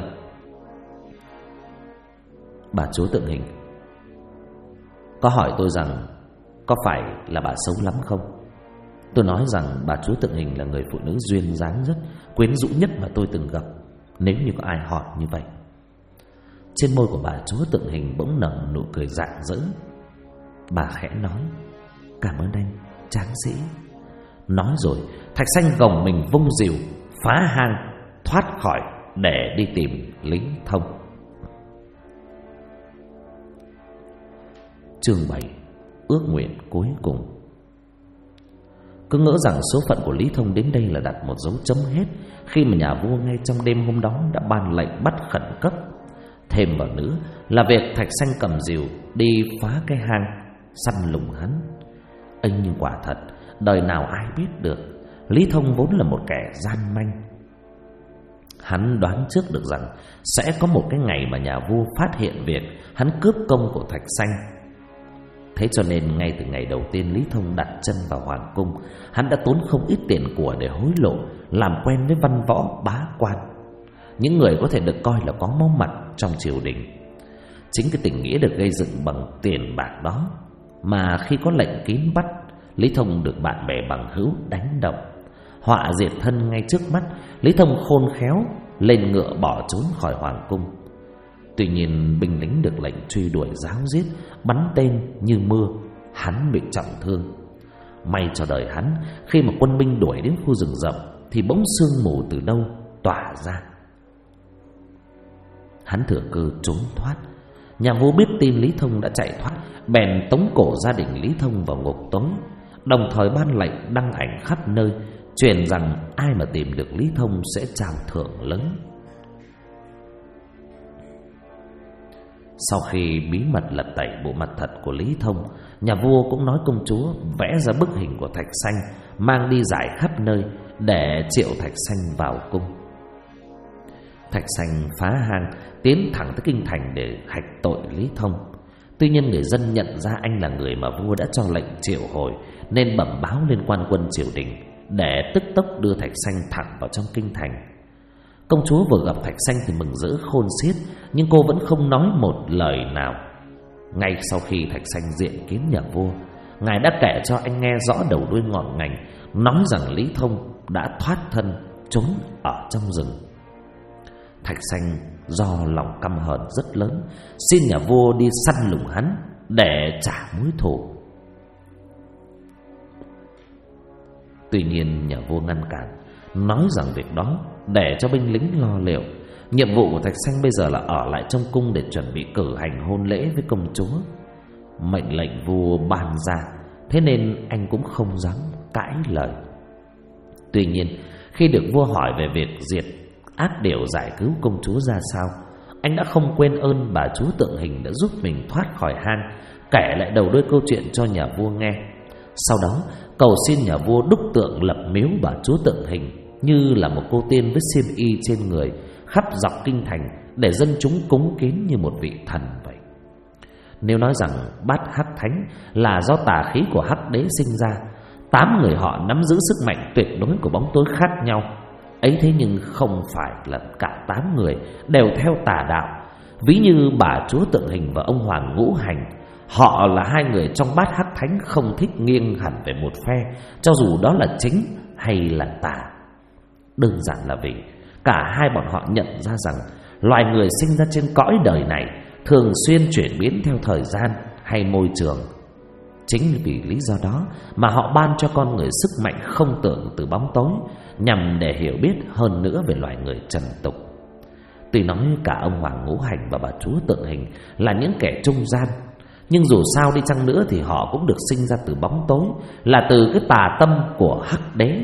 Bà chúa Tượng Hình có hỏi tôi rằng có phải là bà xấu lắm không? Tôi nói rằng bà chúa Tượng Hình là người phụ nữ duyên dáng nhất, quyến rũ nhất mà tôi từng gặp, nếu như có ai hỏi như vậy. Trên môi của bà chúa Tượng Hình bỗng nở nụ cười rạng rỡ. Bà khẽ nói: cảm ơn anh, tráng sĩ. Nói rồi Thạch Sanh gồng mình vung rìu phá hang, thoát khỏi để đi tìm Lý Thông. Chương 7: ước nguyện cuối cùng. Cứ ngỡ rằng số phận của Lý Thông đến đây là đặt một dấu chấm hết, khi mà nhà vua ngay trong đêm hôm đó đã ban lệnh bắt khẩn cấp. Thêm vào nữa là việc Thạch Sanh cầm rìu đi phá cái hang săn lùng hắn. Nhưng quả thật đời nào ai biết được, Lý Thông vốn là một kẻ gian manh. Hắn đoán trước được rằng sẽ có một cái ngày mà nhà vua phát hiện việc hắn cướp công của Thạch Sanh. Thế cho nên ngay từ ngày đầu tiên Lý Thông đặt chân vào hoàng cung, hắn đã tốn không ít tiền của để hối lộ, làm quen với văn võ bá quan, những người có thể được coi là có máu mặt trong triều đình. Chính cái tình nghĩa được gây dựng bằng tiền bạc đó mà khi có lệnh kín bắt, Lý Thông được bạn bè bằng hữu đánh động. Họa diệt thân ngay trước mắt, Lý Thông khôn khéo lên ngựa bỏ trốn khỏi hoàng cung. Tuy nhiên binh lính được lệnh truy đuổi ráo riết, bắn tên như mưa, hắn bị trọng thương. May cho đời hắn, khi mà quân binh đuổi đến khu rừng rậm thì bỗng sương mù từ đâu tỏa ra. Hắn thừa cơ trốn thoát. Nhà vua biết tin Lý Thông đã chạy thoát, bèn tống cổ gia đình Lý Thông vào ngục tối, đồng thời ban lệnh đăng ảnh khắp nơi, truyền rằng ai mà tìm được Lý Thông sẽ trao thưởng lớn. Sau khi bí mật lật tẩy bộ mặt thật của Lý Thông, nhà vua cũng nói công chúa vẽ ra bức hình của Thạch Sanh, mang đi rải khắp nơi để triệu Thạch Sanh vào cung. Thạch Sanh phá hang tiến thẳng tới kinh thành để hạch tội Lý Thông. Tuy nhiên người dân nhận ra anh là người mà vua đã cho lệnh triệu hồi, nên bẩm báo lên quan quân triều đình để tức tốc đưa Thạch Sanh thẳng vào trong kinh thành. Công chúa vừa gặp Thạch Sanh thì mừng rỡ khôn xiết, nhưng cô vẫn không nói một lời nào. Ngay sau khi Thạch Sanh diện kiến nhà vua, ngài đã kể cho anh nghe rõ đầu đuôi ngọn ngành, nói rằng Lý Thông đã thoát thân trốn ở trong rừng. Thạch Sanh do lòng căm hờn rất lớn, xin nhà vua đi săn lùng hắn để trả mối thù. Tuy nhiên nhà vua ngăn cản, nói rằng việc đó để cho binh lính lo liệu. Nhiệm vụ của Thạch Sanh bây giờ là ở lại trong cung để chuẩn bị cử hành hôn lễ với công chúa. Mệnh lệnh vua ban ra, thế nên anh cũng không dám cãi lời. Tuy nhiên khi được vua hỏi về việc diệt ác điểu giải cứu công chúa ra sao, anh đã không quên ơn bà chúa Tượng Hình đã giúp mình thoát khỏi hang, kể lại đầu đuôi câu chuyện cho nhà vua nghe. Sau đó cầu xin nhà vua đúc tượng lập miếu bà chúa Tượng Hình như là một cô tiên với xiêm y trên người, khắp dọc kinh thành để dân chúng cúng kiến như một vị thần vậy. Nếu nói rằng Bát Hắc Thánh là do tà khí của Hắc Đế sinh ra, 8 người họ nắm giữ sức mạnh tuyệt đối của bóng tối khác nhau ấy, thế nhưng không phải là cả 8 người đều theo tà đạo. Ví như bà chúa Tượng Hình và ông Hoàng Ngũ Hành, họ là hai người trong Bát Hắc Thánh không thích nghiêng hẳn về một phe, cho dù đó là chính hay là tà. Đơn giản là vì cả hai bọn họ nhận ra rằng loài người sinh ra trên cõi đời này thường xuyên chuyển biến theo thời gian hay môi trường. Chính vì lý do đó mà họ ban cho con người sức mạnh không tưởng từ bóng tối, nhằm để hiểu biết hơn nữa về loài người trần tục. Tuy nói cả ông Hoàng Ngũ Hành và bà chúa Tượng Hình là những kẻ trung gian, nhưng dù sao đi chăng nữa thì họ cũng được sinh ra từ bóng tối, là từ cái tà tâm của Hắc Đế.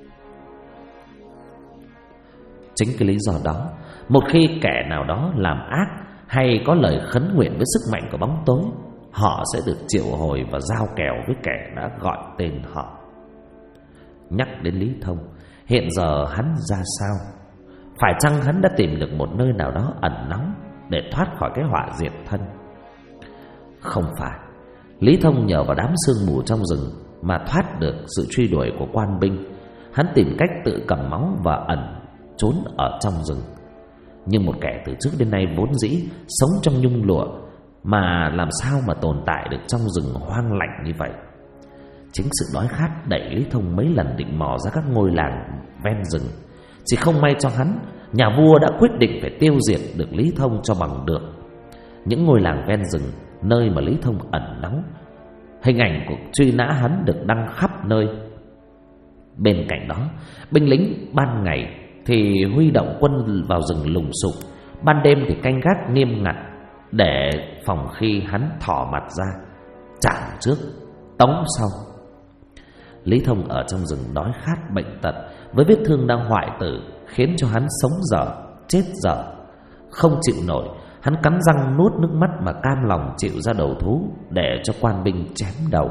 Chính cái lý do đó, một khi kẻ nào đó làm ác hay có lời khấn nguyện với sức mạnh của bóng tối, họ sẽ được triệu hồi và giao kèo với kẻ đã gọi tên họ. Nhắc đến Lý Thông, hiện giờ hắn ra sao? Phải chăng hắn đã tìm được một nơi nào đó ẩn náu để thoát khỏi cái họa diệt thân? Không phải. Lý Thông nhờ vào đám sương mù trong rừng mà thoát được sự truy đuổi của quan binh. Hắn tìm cách tự cầm máu và ẩn trốn ở trong rừng. Nhưng một kẻ từ trước đến nay vốn dĩ sống trong nhung lụa mà làm sao mà tồn tại được trong rừng hoang lạnh như vậy? Chính sự đói khát đẩy Lý Thông mấy lần định mò ra các ngôi làng ven rừng. Chỉ không may cho hắn, nhà vua đã quyết định phải tiêu diệt được Lý Thông cho bằng được. Những ngôi làng ven rừng nơi mà Lý Thông ẩn náu, hình ảnh của truy nã hắn được đăng khắp nơi. Bên cạnh đó, binh lính ban ngày thì huy động quân vào rừng lùng sục, ban đêm thì canh gác nghiêm ngặt để phòng khi hắn thò mặt ra, chạm trước tống sau. Lý Thông ở trong rừng đói khát bệnh tật, với vết thương đang hoại tử, khiến cho hắn sống dở chết dở. Không chịu nổi, hắn cắn răng nuốt nước mắt mà cam lòng chịu ra đầu thú để cho quan binh chém đầu.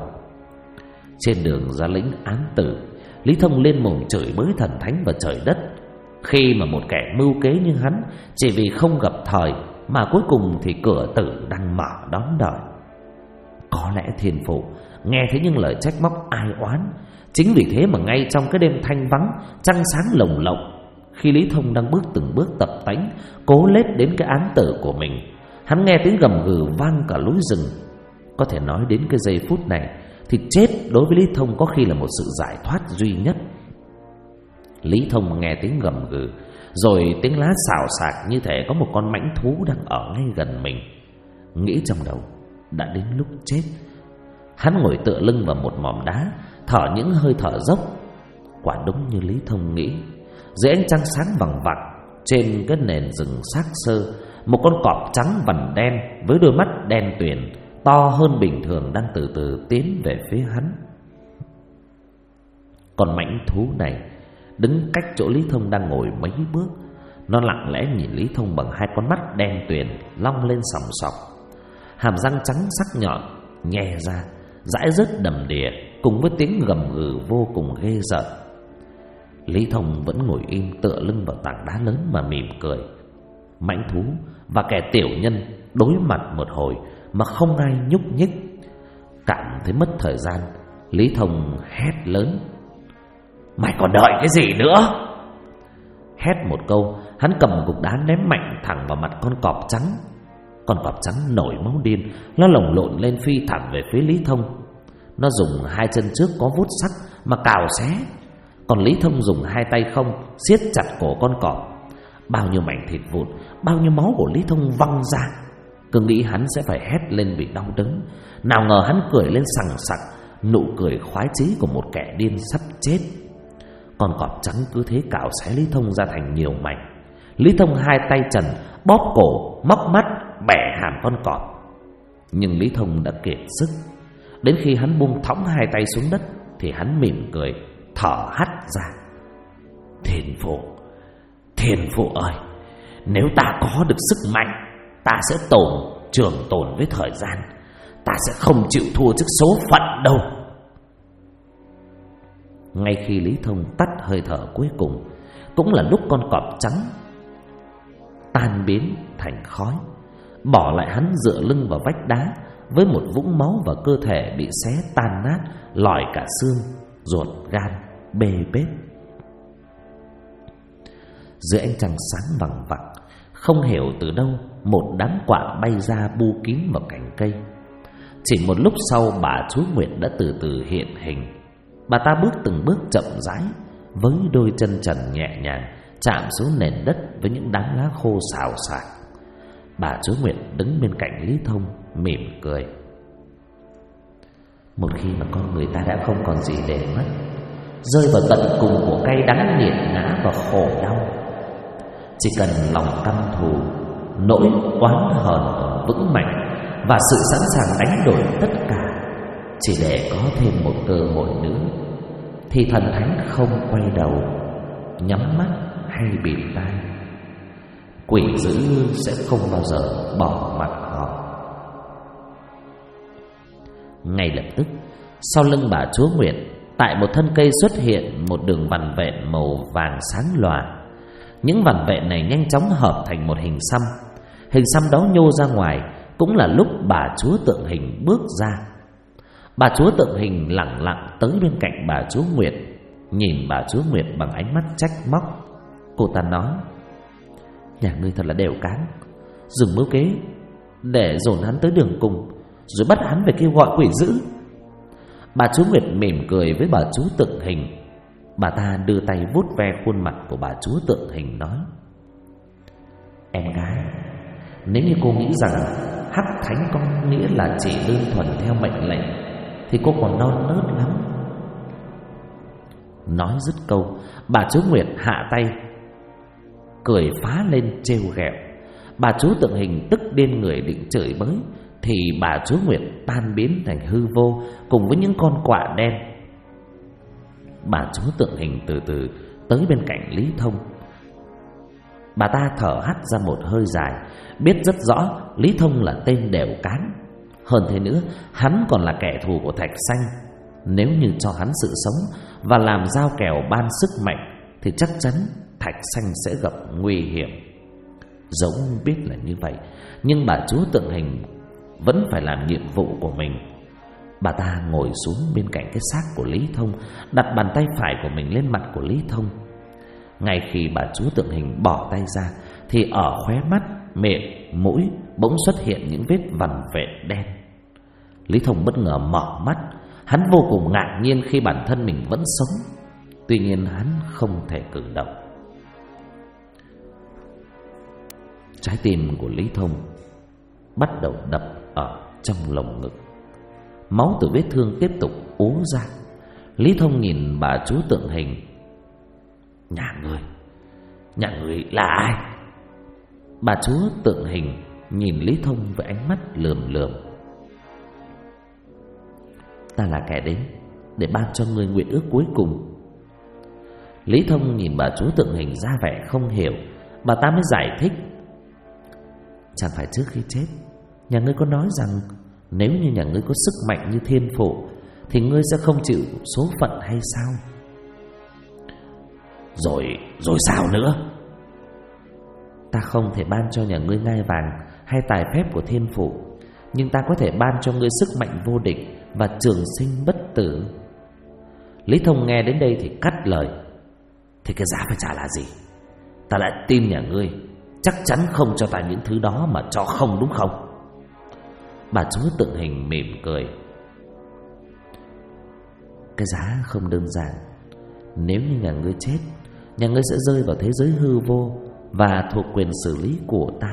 Trên đường ra lĩnh án tử, Lý Thông lên mồm chửi bới thần thánh và trời đất. Khi Khi mà một kẻ mưu kế như hắn chỉ vì không gặp thời mà cuối cùng thì cửa tử đang mở đón đợi. Có lẽ thiên phụ nghe thấy những lời trách móc ai oán. Chính vì thế mà ngay trong cái đêm thanh vắng, trăng sáng lồng lộng, khi Lý Thông đang từng bước tập tễnh cố lết đến cái án tử của mình, hắn nghe tiếng gầm gừ vang cả núi rừng. Có thể nói đến cái giây phút này thì chết đối với Lý Thông có khi là một sự giải thoát duy nhất. Lý Thông nghe tiếng gầm gừ, rồi tiếng lá xào xạc như thể có một con mãnh thú đang ở ngay gần mình. Nghĩ trong đầu, đã đến lúc chết. Hắn ngồi tựa lưng vào một mỏm đá, thở những hơi thở dốc. Quả đúng như Lý Thông nghĩ, dưới ánh trăng sáng vằng vặc, trên cái nền rừng xác xơ, một con cọp trắng vằn đen với đôi mắt đen tuyền to hơn bình thường đang từ từ tiến về phía hắn. Con mãnh thú này đứng cách chỗ Lý Thông đang ngồi mấy bước. Nó lặng lẽ nhìn Lý Thông bằng hai con mắt đen tuyền long lên sòng sọc, hàm răng trắng sắc nhọn nhè ra, dãi rớt đầm đìa cùng với tiếng gầm gừ vô cùng ghê rợn. Lý Thông vẫn ngồi im tựa lưng vào tảng đá lớn mà mỉm cười. Mãnh thú và kẻ tiểu nhân đối mặt một hồi mà không ai nhúc nhích. Cảm thấy mất thời gian, Lý Thông hét lớn: "Mày còn đợi cái gì nữa?" Hét một câu, hắn cầm cục đá ném mạnh thẳng vào mặt con cọp trắng. Con cọp trắng nổi máu điên, nó lồng lộn lên phi thẳng về phía Lý Thông. Nó dùng hai chân trước có vuốt sắc mà cào xé, còn Lý Thông dùng hai tay không siết chặt cổ con cọp. Bao nhiêu mảnh thịt vụn, bao nhiêu máu của Lý Thông văng ra. Cứ nghĩ hắn sẽ phải hét lên vì đau đớn, nào ngờ hắn cười lên sằng sặc, nụ cười khoái chí của một kẻ điên sắp chết. Con cọp trắng cứ thế cào xé Lý Thông ra thành nhiều mảnh. Lý Thông hai tay trần bóp cổ, móc mắt, bẻ hàm con cọp. Nhưng Lý Thông đã kiệt sức. Đến khi hắn buông thõng hai tay xuống đất thì hắn mỉm cười, thở hắt ra: Thiên phụ ơi, nếu ta có được sức mạnh, ta sẽ trường tồn với thời gian. Ta sẽ không chịu thua trước số phận đâu. Ngay khi Lý Thông tắt hơi thở cuối cùng, cũng là lúc con cọp trắng tan biến thành khói, bỏ lại hắn dựa lưng vào vách đá với một vũng máu và cơ thể bị xé tan nát, lòi cả xương, ruột gan bê bết. Dưới ánh trăng sáng vằng vặc, không hiểu từ đâu một đám quạ bay ra bu kín vào cành cây. Chỉ một lúc sau, bà chúa Nguyệt đã từ từ hiện hình. Bà ta bước từng bước chậm rãi, với đôi chân trần nhẹ nhàng chạm xuống nền đất với những đám lá khô xào xạc. Bà chúa Nguyệt đứng bên cạnh Lý Thông mỉm cười: "Một khi mà con người ta đã không còn gì để mất, rơi vào tận cùng của cay đắng nghiệt ngã và khổ đau, chỉ cần lòng căm thù, nỗi oán hờn vững mạnh và sự sẵn sàng đánh đổi tất cả chỉ để có thêm một cơ hội nữa, thì thần thánh không quay đầu, nhắm mắt hay bịt tai, quỷ dữ sẽ không bao giờ bỏ mặc họ." Ngay lập tức, sau lưng bà chúa Nguyệt, tại một thân cây xuất hiện một đường vằn vện màu vàng sáng lòa. Những vằn vện này nhanh chóng hợp thành một hình xăm. Hình xăm đó nhô ra ngoài cũng là lúc bà chúa tượng hình bước ra. Bà chúa tượng hình lẳng lặng tới bên cạnh bà chúa Nguyệt, nhìn bà chúa Nguyệt bằng ánh mắt trách móc. Cô ta nói: "Nhà ngươi thật là đều cán, dùng mưu kế để dồn hắn tới đường cùng, rồi bắt hắn về kêu gọi quỷ dữ." Bà chúa Nguyệt mỉm cười với bà chúa tượng hình. Bà ta đưa tay vuốt ve khuôn mặt của bà chúa tượng hình nói: "Em gái, nếu như cô nghĩ rằng Hắc Thánh có nghĩa là chỉ đơn thuần theo mệnh lệnh thì cô còn non nớt lắm." Nói dứt câu, bà chúa Nguyệt hạ tay cười phá lên trêu ghẹo. Bà chúa tượng hình tức điên người định chửi bới thì bà chúa Nguyệt tan biến thành hư vô cùng với những con quạ đen. Bà chúa tượng hình từ từ tới bên cạnh Lý Thông. Bà ta thở hắt ra một hơi dài, biết rất rõ Lý Thông là tên đều cán. Hơn thế nữa, hắn còn là kẻ thù của Thạch Xanh. Nếu như cho hắn sự sống và làm dao kèo ban sức mạnh thì chắc chắn Thạch Xanh sẽ gặp nguy hiểm. Dẫu biết là như vậy, nhưng bà chúa tượng hình vẫn phải làm nhiệm vụ của mình. Bà ta ngồi xuống bên cạnh cái xác của Lý Thông, đặt bàn tay phải của mình lên mặt của Lý Thông. Ngay khi bà chúa tượng hình bỏ tay ra, thì ở khóe mắt, miệng, mũi bỗng xuất hiện những vết vằn vện đen. Lý Thông bất ngờ mở mắt. Hắn vô cùng ngạc nhiên khi bản thân mình vẫn sống. Tuy nhiên hắn không thể cử động. Trái tim của Lý Thông bắt đầu đập ở trong lồng ngực. Máu từ vết thương tiếp tục ố ra. Lý Thông nhìn bà chúa tượng hình. Nhà người là ai? Bà chúa tượng hình nhìn Lý Thông với ánh mắt lườm lườm. Ta là kẻ đến để ban cho ngươi nguyện ước cuối cùng. Lý Thông nhìn bà chúa tượng hình ra vẻ không hiểu. Bà ta mới giải thích. Chẳng phải trước khi chết, nhà ngươi có nói rằng nếu như nhà ngươi có sức mạnh như thiên phụ thì ngươi sẽ không chịu số phận hay sao? Rồi sao nữa? Ta không thể ban cho nhà ngươi ngai vàng hay tài phép của thiên phụ, nhưng ta có thể ban cho ngươi sức mạnh vô địch và trường sinh bất tử. Lý Thông nghe đến đây thì cắt lời. Thì cái giá phải trả là gì? Ta lại tin nhà ngươi chắc chắn không cho ta những thứ đó mà cho không, đúng không? Bà chúa tượng hình mỉm cười. Cái giá không đơn giản. Nếu như nhà ngươi chết, nhà ngươi sẽ rơi vào thế giới hư vô và thuộc quyền xử lý của ta.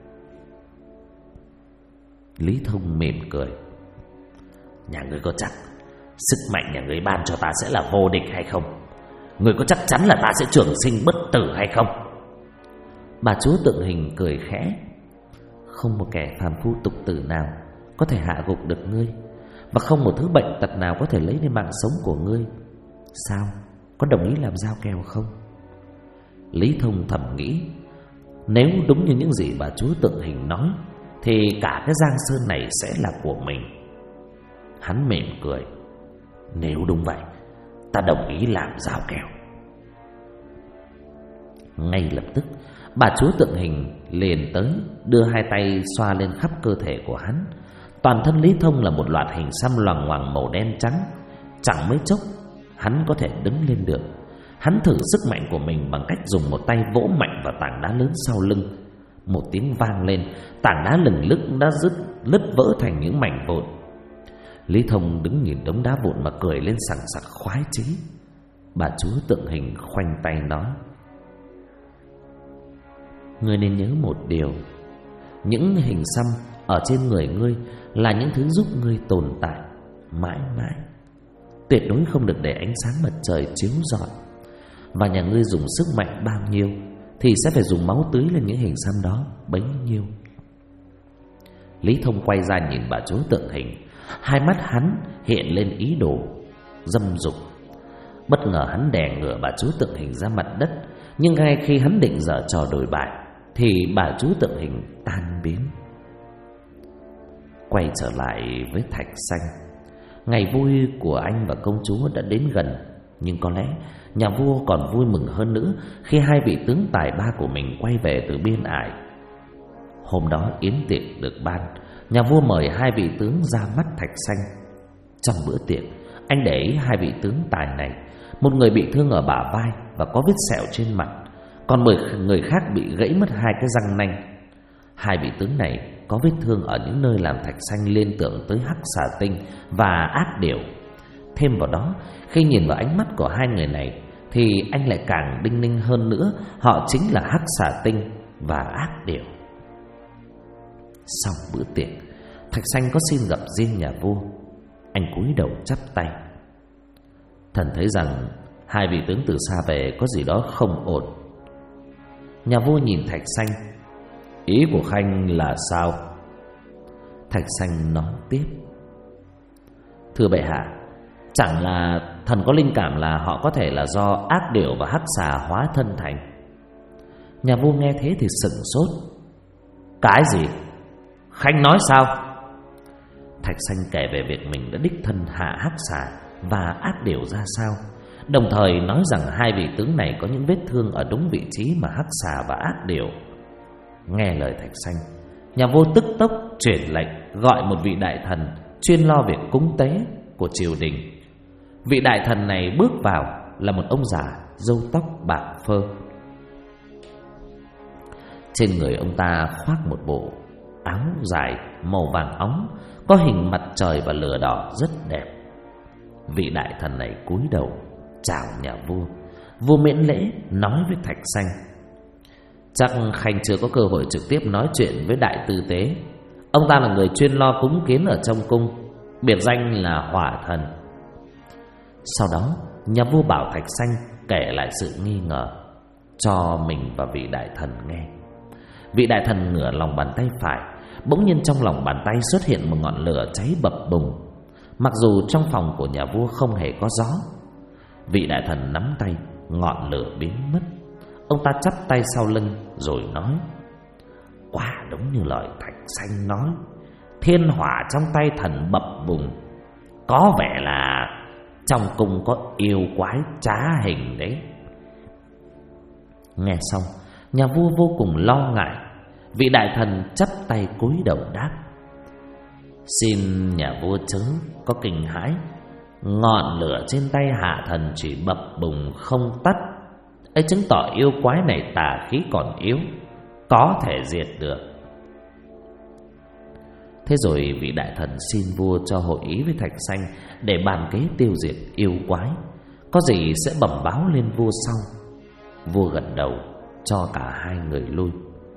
Lý Thông mỉm cười. Nhà ngươi có chắc sức mạnh nhà ngươi ban cho ta sẽ là vô địch hay không? Ngươi có chắc chắn là ta sẽ trường sinh bất tử hay không? Bà chúa tượng hình cười khẽ. Không một kẻ phàm phu tục tử nào có thể hạ gục được ngươi, và không một thứ bệnh tật nào có thể lấy đi mạng sống của ngươi. Sao, có đồng ý làm giao kèo không? Lý Thông thầm nghĩ, nếu đúng như những gì bà chúa tượng hình nói thì cả cái Giang Sơn này sẽ là của mình. Hắn mỉm cười. Nếu đúng vậy, ta đồng ý làm giao kèo. Ngay lập tức, bà chúa tượng hình liền tới, đưa hai tay xoa lên khắp cơ thể của hắn. Toàn thân Lý Thông là một loạt hình xăm loằng ngoằng màu đen trắng. Chẳng mấy chốc hắn có thể đứng lên được. Hắn thử sức mạnh của mình bằng cách dùng một tay vỗ mạnh vào tảng đá lớn sau lưng. Một tiếng vang lên, tảng đá lừng lức đã lứt vỡ thành những mảnh vụn. Lý Thông đứng nhìn đống đá vụn mà cười lên sảng sặc khoái chí. Bà chúa tượng hình khoanh tay nói: Ngươi nên nhớ một điều, những hình xăm ở trên người ngươi là những thứ giúp ngươi tồn tại mãi mãi. Tuyệt đối không được để ánh sáng mặt trời chiếu rọi. Và nhà ngươi dùng sức mạnh bao nhiêu thì sẽ phải dùng máu tưới lên những hình xăm đó bấy nhiêu. Lý Thông quay ra nhìn bà chúa tượng hình. Hai mắt hắn hiện lên ý đồ dâm dục. Bất ngờ hắn đè ngửa bà chúa tượng hình ra mặt đất. Nhưng ngay khi hắn định giở trò đổi bại thì bà chúa tượng hình tan biến. Quay trở lại với Thạch Xanh. Ngày vui của anh và công chúa đã đến gần. Nhưng có lẽ nhà vua còn vui mừng hơn nữa khi hai vị tướng tài ba của mình quay về từ biên ải. Hôm đó yến tiệc được ban. Nhà vua mời hai vị tướng ra mắt Thạch Xanh. Trong bữa tiệc, anh để ý hai vị tướng tài này. Một người bị thương ở bả vai và có vết sẹo trên mặt, còn người khác bị gãy mất hai cái răng nanh. Hai vị tướng này có vết thương ở những nơi làm Thạch Xanh liên tưởng tới Hắc Xà Tinh và Ác Điểu. Thêm vào đó, khi nhìn vào ánh mắt của hai người này thì anh lại càng đinh ninh hơn nữa, họ chính là Hắc Xà Tinh và Ác Điểu. Sau bữa tiệc, Thạch Xanh có xin gặp riêng nhà vua. Anh cúi đầu chắp tay. Thần thấy rằng hai vị tướng từ xa về có gì đó không ổn. Nhà vua nhìn Thạch Xanh. Ý của Khanh là sao? Thạch Xanh nói tiếp. Thưa bệ hạ, chẳng là thần có linh cảm là họ có thể là do Ác Điểu và Hắc Xà hóa thân thành. Nhà vua nghe thế thì sửng sốt. Cái gì? Khanh nói sao? Thạch Xanh kể về việc mình đã đích thân hạ Hắc Xà và Ác Điểu ra sao. đồng thời nói rằng hai vị tướng này có những vết thương ở đúng vị trí mà Hắc Xà và Ác Điểu. Nghe lời Thạch Sanh, nhà vua tức tốc truyền lệnh gọi một vị đại thần chuyên lo việc cúng tế của triều đình. Vị đại thần này bước vào là một ông già râu tóc bạc phơ. Trên người ông ta khoác một bộ áo dài màu vàng óng, có hình mặt trời và lửa đỏ rất đẹp. Vị đại thần này cúi đầu chào nhà vua. Vua miễn lễ nói với Thạch Sanh: chắc Khanh chưa có cơ hội trực tiếp nói chuyện với đại tư tế. Ông ta là người chuyên lo cúng kiến ở trong cung, biệt danh là Hỏa Thần. Sau đó nhà vua bảo Thạch Sanh kể lại sự nghi ngờ cho mình và vị đại thần nghe. Vị đại thần ngửa lòng bàn tay phải, bỗng nhiên trong lòng bàn tay xuất hiện một ngọn lửa cháy bập bùng. Mặc dù trong phòng của nhà vua không hề có gió, vị đại thần nắm tay, ngọn lửa biến mất. Ông ta chắp tay sau lưng rồi nói: quả đúng như lời Thạch Sanh nói, thiên hỏa trong tay thần bập bùng, có vẻ là trong cung có yêu quái trá hình đấy. Nghe xong, nhà vua vô cùng lo ngại. Vị đại thần chắp tay cúi đầu đáp: xin nhà vua chớ có kinh hãi, ngọn lửa trên tay hạ thần chỉ bập bùng không tắt, ấy chứng tỏ yêu quái này tà khí còn yếu, có thể diệt được. Thế rồi vị đại thần xin vua cho hội ý với Thạch Sanh để bàn kế tiêu diệt yêu quái, có gì sẽ bẩm báo lên vua sau. Vua gật đầu cho cả hai người lui.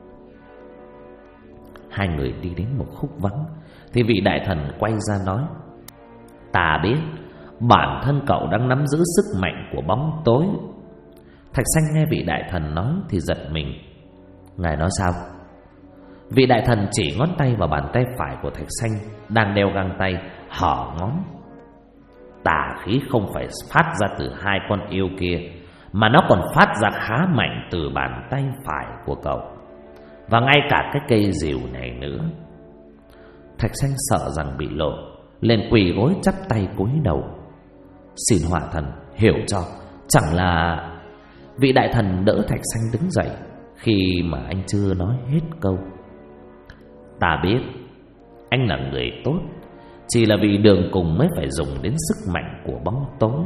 Hai người đi đến một khúc vắng thì vị đại thần quay ra nói: ta biết bản thân cậu đang nắm giữ sức mạnh của bóng tối. Thạch Sanh nghe vị đại thần nói thì giật mình. Ngài nói sao? Vị đại thần chỉ ngón tay vào bàn tay phải của Thạch Sanh đang đeo găng tay, hở ngón. Tà khí không phải phát ra từ hai con yêu kia, mà nó còn phát ra khá mạnh từ bàn tay phải của cậu, và ngay cả cái cây rìu này nữa. Thạch Sanh sợ rằng bị lộ, liền quỳ gối chắp tay cúi đầu: xin Hỏa Thần hiểu cho, chẳng là... Vị đại thần đỡ Thạch Sanh đứng dậy khi mà anh chưa nói hết câu. Ta biết anh là người tốt, chỉ là vì đường cùng mới phải dùng đến sức mạnh của bóng tối.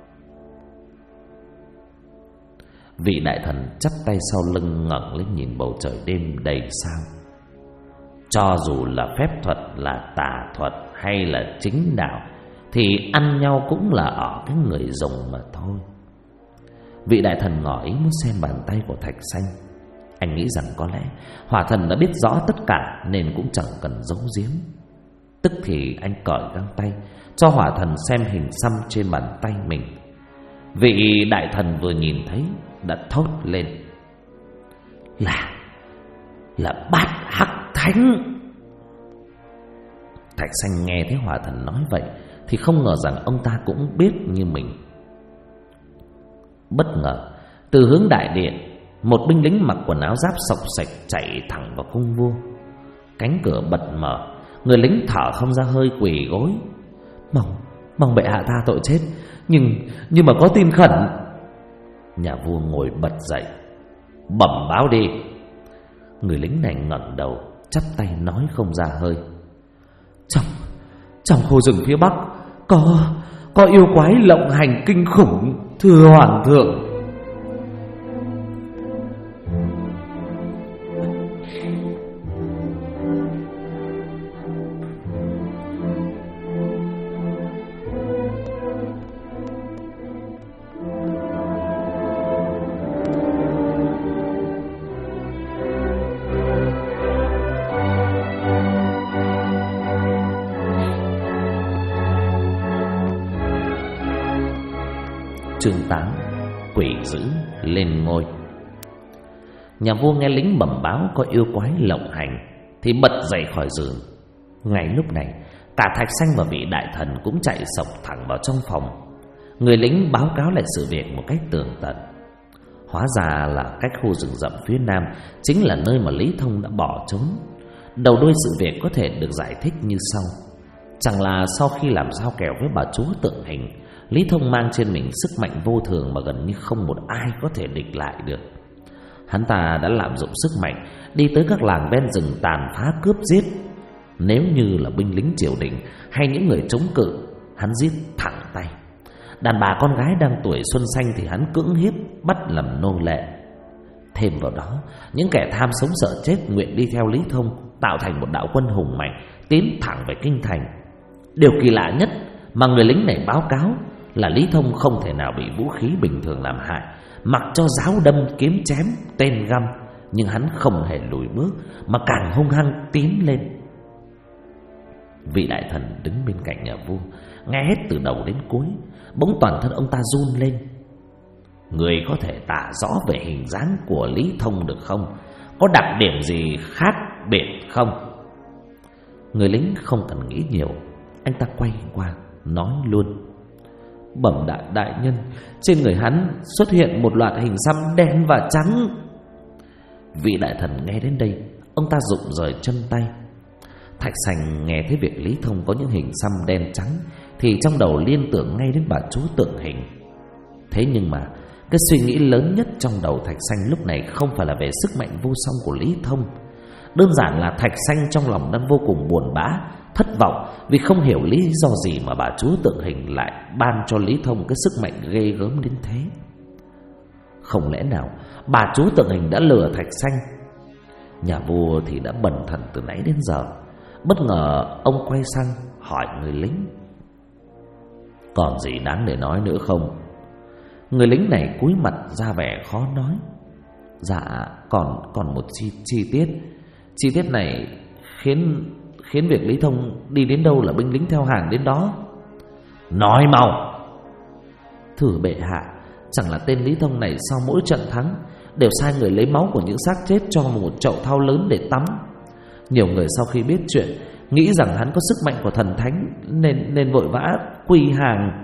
Vị đại thần chắp tay sau lưng, ngẩng lên nhìn bầu trời đêm đầy sao. Cho dù là phép thuật, là tà thuật hay là chính đạo, thì ăn nhau cũng là ở cái người dùng mà thôi. Vị đại thần ngỏ ý muốn xem bàn tay của Thạch Sanh. Anh nghĩ rằng có lẽ Hỏa Thần đã biết rõ tất cả nên cũng chẳng cần giấu giếm. Tức thì anh cởi găng tay cho Hỏa Thần xem hình xăm trên bàn tay mình. Vị đại thần vừa nhìn thấy đã thốt lên: là Bát Hắc Thánh. Thạch Sanh nghe thấy Hỏa Thần nói vậy thì không ngờ rằng ông ta cũng biết như mình. Bất ngờ từ hướng đại điện, một binh lính mặc quần áo giáp xộc xệch chạy thẳng vào cung vua. Cánh cửa bật mở, người lính thở không ra hơi quỳ gối: mong bệ hạ tha tội chết, nhưng mà có tin khẩn. Nhà vua ngồi bật dậy: bẩm báo đi. Người lính này ngẩng đầu chắp tay nói không ra hơi: Trong khu rừng phía bắc có yêu quái lộng hành kinh khủng, thưa hoàng thượng. Chương 8: Quỷ dữ lên ngôi. Nhà vua nghe lính bẩm báo có yêu quái lộng hành thì bật dậy khỏi giường. Ngay lúc này, cả Thạch Sanh và vị đại thần cũng chạy sộc thẳng vào trong phòng. Người lính báo cáo lại sự việc một cách tường tận. Hóa ra là cách khu rừng rậm phía nam chính là nơi mà Lý Thông đã bỏ trốn. Đầu đuôi sự việc có thể được giải thích như sau: chẳng là sau khi làm giao kèo với bà chúa Tượng Hình, Lý Thông mang trên mình sức mạnh vô thường mà gần như không một ai có thể địch lại được. Hắn ta đã lạm dụng sức mạnh, đi tới các làng ven rừng tàn phá cướp giết. Nếu như là binh lính triều đình hay những người chống cự, hắn giết thẳng tay. Đàn bà con gái đang tuổi xuân xanh thì hắn cưỡng hiếp, bắt làm nô lệ. Thêm vào đó, những kẻ tham sống sợ chết nguyện đi theo Lý Thông, tạo thành một đạo quân hùng mạnh, tiến thẳng về kinh thành. Điều kỳ lạ nhất mà người lính này báo cáo là Lý Thông không thể nào bị vũ khí bình thường làm hại, mặc cho giáo đâm kiếm chém tên găm, nhưng hắn không hề lùi bước mà càng hung hăng tiến lên. Vị đại thần đứng bên cạnh nhà vua nghe hết từ đầu đến cuối, bỗng toàn thân ông ta run lên. Người có thể tả rõ về hình dáng của Lý Thông được không? Có đặc điểm gì khác biệt không? Người lính không cần nghĩ nhiều, anh ta quay qua nói luôn: Bẩm đại nhân, trên người hắn xuất hiện một loạt hình xăm đen và trắng. Vị đại thần nghe đến đây, ông ta rụng rời chân tay. Thạch Sành nghe thấy việc Lý Thông có những hình xăm đen trắng thì trong đầu liên tưởng ngay đến bà chú Tượng Hình. Thế nhưng mà cái suy nghĩ lớn nhất trong đầu Thạch Sành lúc này không phải là về sức mạnh vô song của Lý Thông. Đơn giản là Thạch Sành trong lòng đang vô cùng buồn bã, thất vọng vì không hiểu lý do gì mà bà chú Tượng Hình lại ban cho Lý Thông cái sức mạnh ghê gớm đến thế. Không lẽ nào bà chú Tượng Hình đã lừa Thạch Sành? Nhà vua thì đã bần thần từ nãy đến giờ. Bất ngờ ông quay sang hỏi người lính: Còn gì đáng để nói nữa không? Người lính này cúi mặt ra vẻ khó nói: Dạ còn một chi tiết. Chi tiết này khiến việc Lý Thông đi đến đâu là binh lính theo hàng đến đó. Nói mau. Thưa bệ hạ, chẳng là tên Lý Thông này sau mỗi trận thắng đều sai người lấy máu của những xác chết cho một chậu thau lớn để tắm. Nhiều người sau khi biết chuyện nghĩ rằng hắn có sức mạnh của thần thánh nên vội vã quy hàng.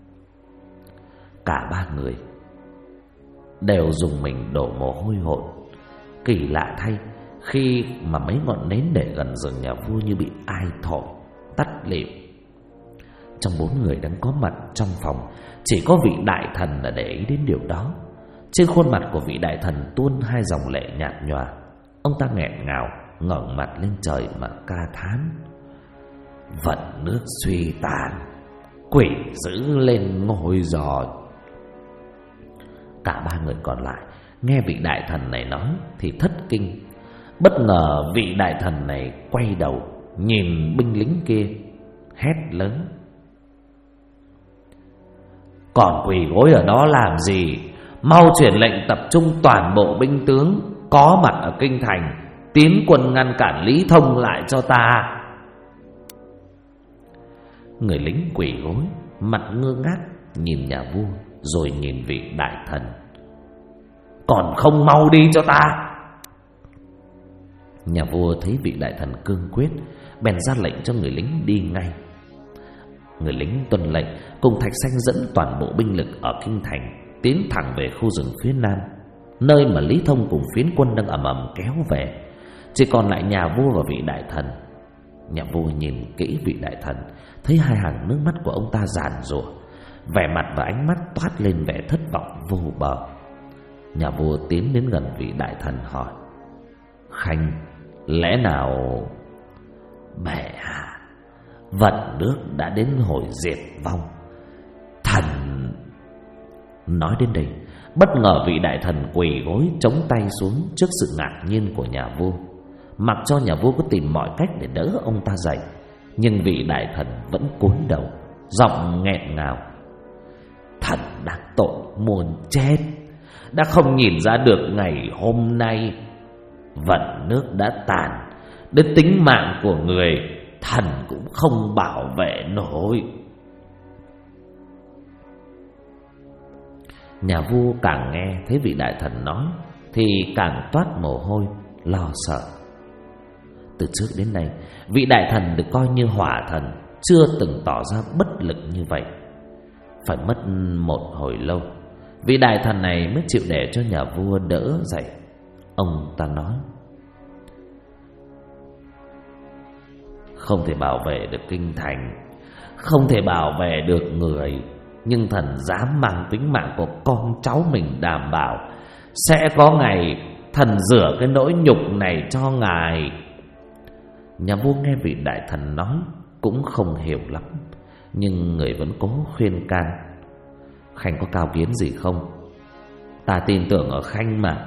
Cả ba người đều dùng mình đổ mồ hôi hột. Kỳ lạ thay, khi mà mấy ngọn nến để gần giường nhà vua như bị ai thổi tắt lịm. Trong 4 người đang có mặt trong phòng, chỉ có vị đại thần là để ý đến điều đó. Trên khuôn mặt của vị đại thần tuôn 2 dòng lệ nhạt nhòa. Ông ta nghẹn ngào ngẩng mặt lên trời mà ca thán: Vận nước suy tàn, quỷ dữ lên ngôi giò. Cả 3 người còn lại nghe vị đại thần này nói thì thất kinh. Bất ngờ vị đại thần này quay đầu nhìn binh lính kia, hét lớn: Còn quỳ gối ở đó làm gì? Mau truyền lệnh tập trung toàn bộ binh tướng có mặt ở kinh thành, tiến quân ngăn cản Lý Thông lại cho ta. Người lính quỳ gối, mặt ngơ ngác nhìn nhà vua rồi nhìn vị đại thần: Còn không mau đi cho ta. Nhà vua thấy vị đại thần cương quyết, bèn ra lệnh cho người lính đi ngay. Người lính tuân lệnh, cùng Thạch Sanh dẫn toàn bộ binh lực ở kinh thành tiến thẳng về khu rừng phía nam, nơi mà Lý Thông cùng phiến quân đang ầm ầm kéo về. Chỉ còn lại nhà vua và vị đại thần. Nhà vua nhìn kỹ vị đại thần, thấy 2 hàng nước mắt của ông ta giàn giụa, vẻ mặt và ánh mắt toát lên vẻ thất vọng vô bờ. Nhà vua tiến đến gần vị đại thần hỏi: Khanh, lẽ nào? Bệ hạ, vận nước đã đến hồi diệt vong. Thần... Nói đến đây, bất ngờ vị đại thần quỳ gối chống tay xuống trước sự ngạc nhiên của nhà vua. Mặc cho nhà vua có tìm mọi cách để đỡ ông ta dậy, nhưng vị đại thần vẫn cúi đầu, giọng nghẹn ngào: Thần đắc tội muôn chết, đã không nhìn ra được ngày hôm nay vận nước đã tàn, đến tính mạng của người thần cũng không bảo vệ nổi. Nhà vua càng nghe thấy vị đại thần nói thì càng toát mồ hôi, lo sợ. Từ trước đến nay, vị đại thần được coi như hỏa thần, chưa từng tỏ ra bất lực như vậy. Phải mất một hồi lâu, vị đại thần này mới chịu để cho nhà vua đỡ dậy. Ông ta nói: Không thể bảo vệ được kinh thành, không thể bảo vệ được người, nhưng thần dám mang tính mạng của con cháu mình đảm bảo sẽ có ngày thần rửa cái nỗi nhục này cho ngài. Nhà vua nghe vị đại thần nói cũng không hiểu lắm, nhưng người vẫn cố khuyên can. Khanh có cao kiến gì không? Ta tin tưởng ở Khanh mà.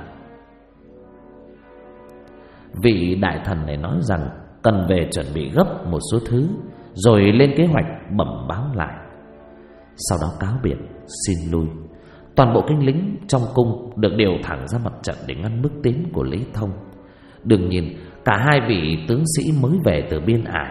Vị đại thần này nói rằng cần về chuẩn bị gấp một số thứ, rồi lên kế hoạch bẩm báo lại. Sau đó cáo biệt xin lui. Toàn bộ kinh lính trong cung được điều thẳng ra mặt trận để ngăn bước tiến của Lý Thông. Đương nhiên cả hai vị tướng sĩ mới về từ biên ải.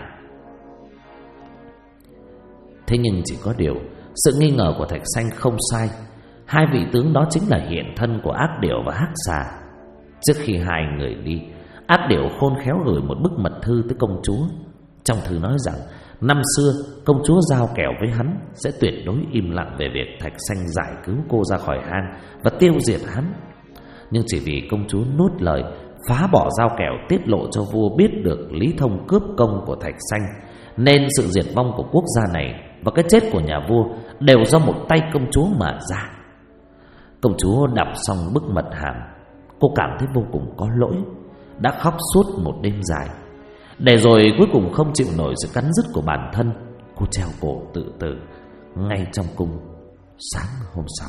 Thế nhưng chỉ có điều, sự nghi ngờ của Thạch Sanh không sai. Hai vị tướng đó chính là hiện thân của Ác Điểu và Hắc Xà. Trước khi hai người đi, Ác Điểu khôn khéo gửi một bức mật thư tới công chúa. Trong thư nói rằng năm xưa công chúa giao kèo với hắn sẽ tuyệt đối im lặng về việc Thạch Sanh giải cứu cô ra khỏi hang và tiêu diệt hắn. Nhưng chỉ vì công chúa nuốt lời phá bỏ giao kèo tiết lộ cho vua biết được Lý Thông cướp công của Thạch Sanh, nên sự diệt vong của quốc gia này và cái chết của nhà vua đều do một tay công chúa mà ra. Công chúa đọc xong bức mật hàm, cô cảm thấy vô cùng có lỗi, đã khóc suốt một đêm dài. Để rồi cuối cùng không chịu nổi sự cắn rứt của bản thân, cô treo cổ tự tử ngay trong cung. Sáng hôm sau,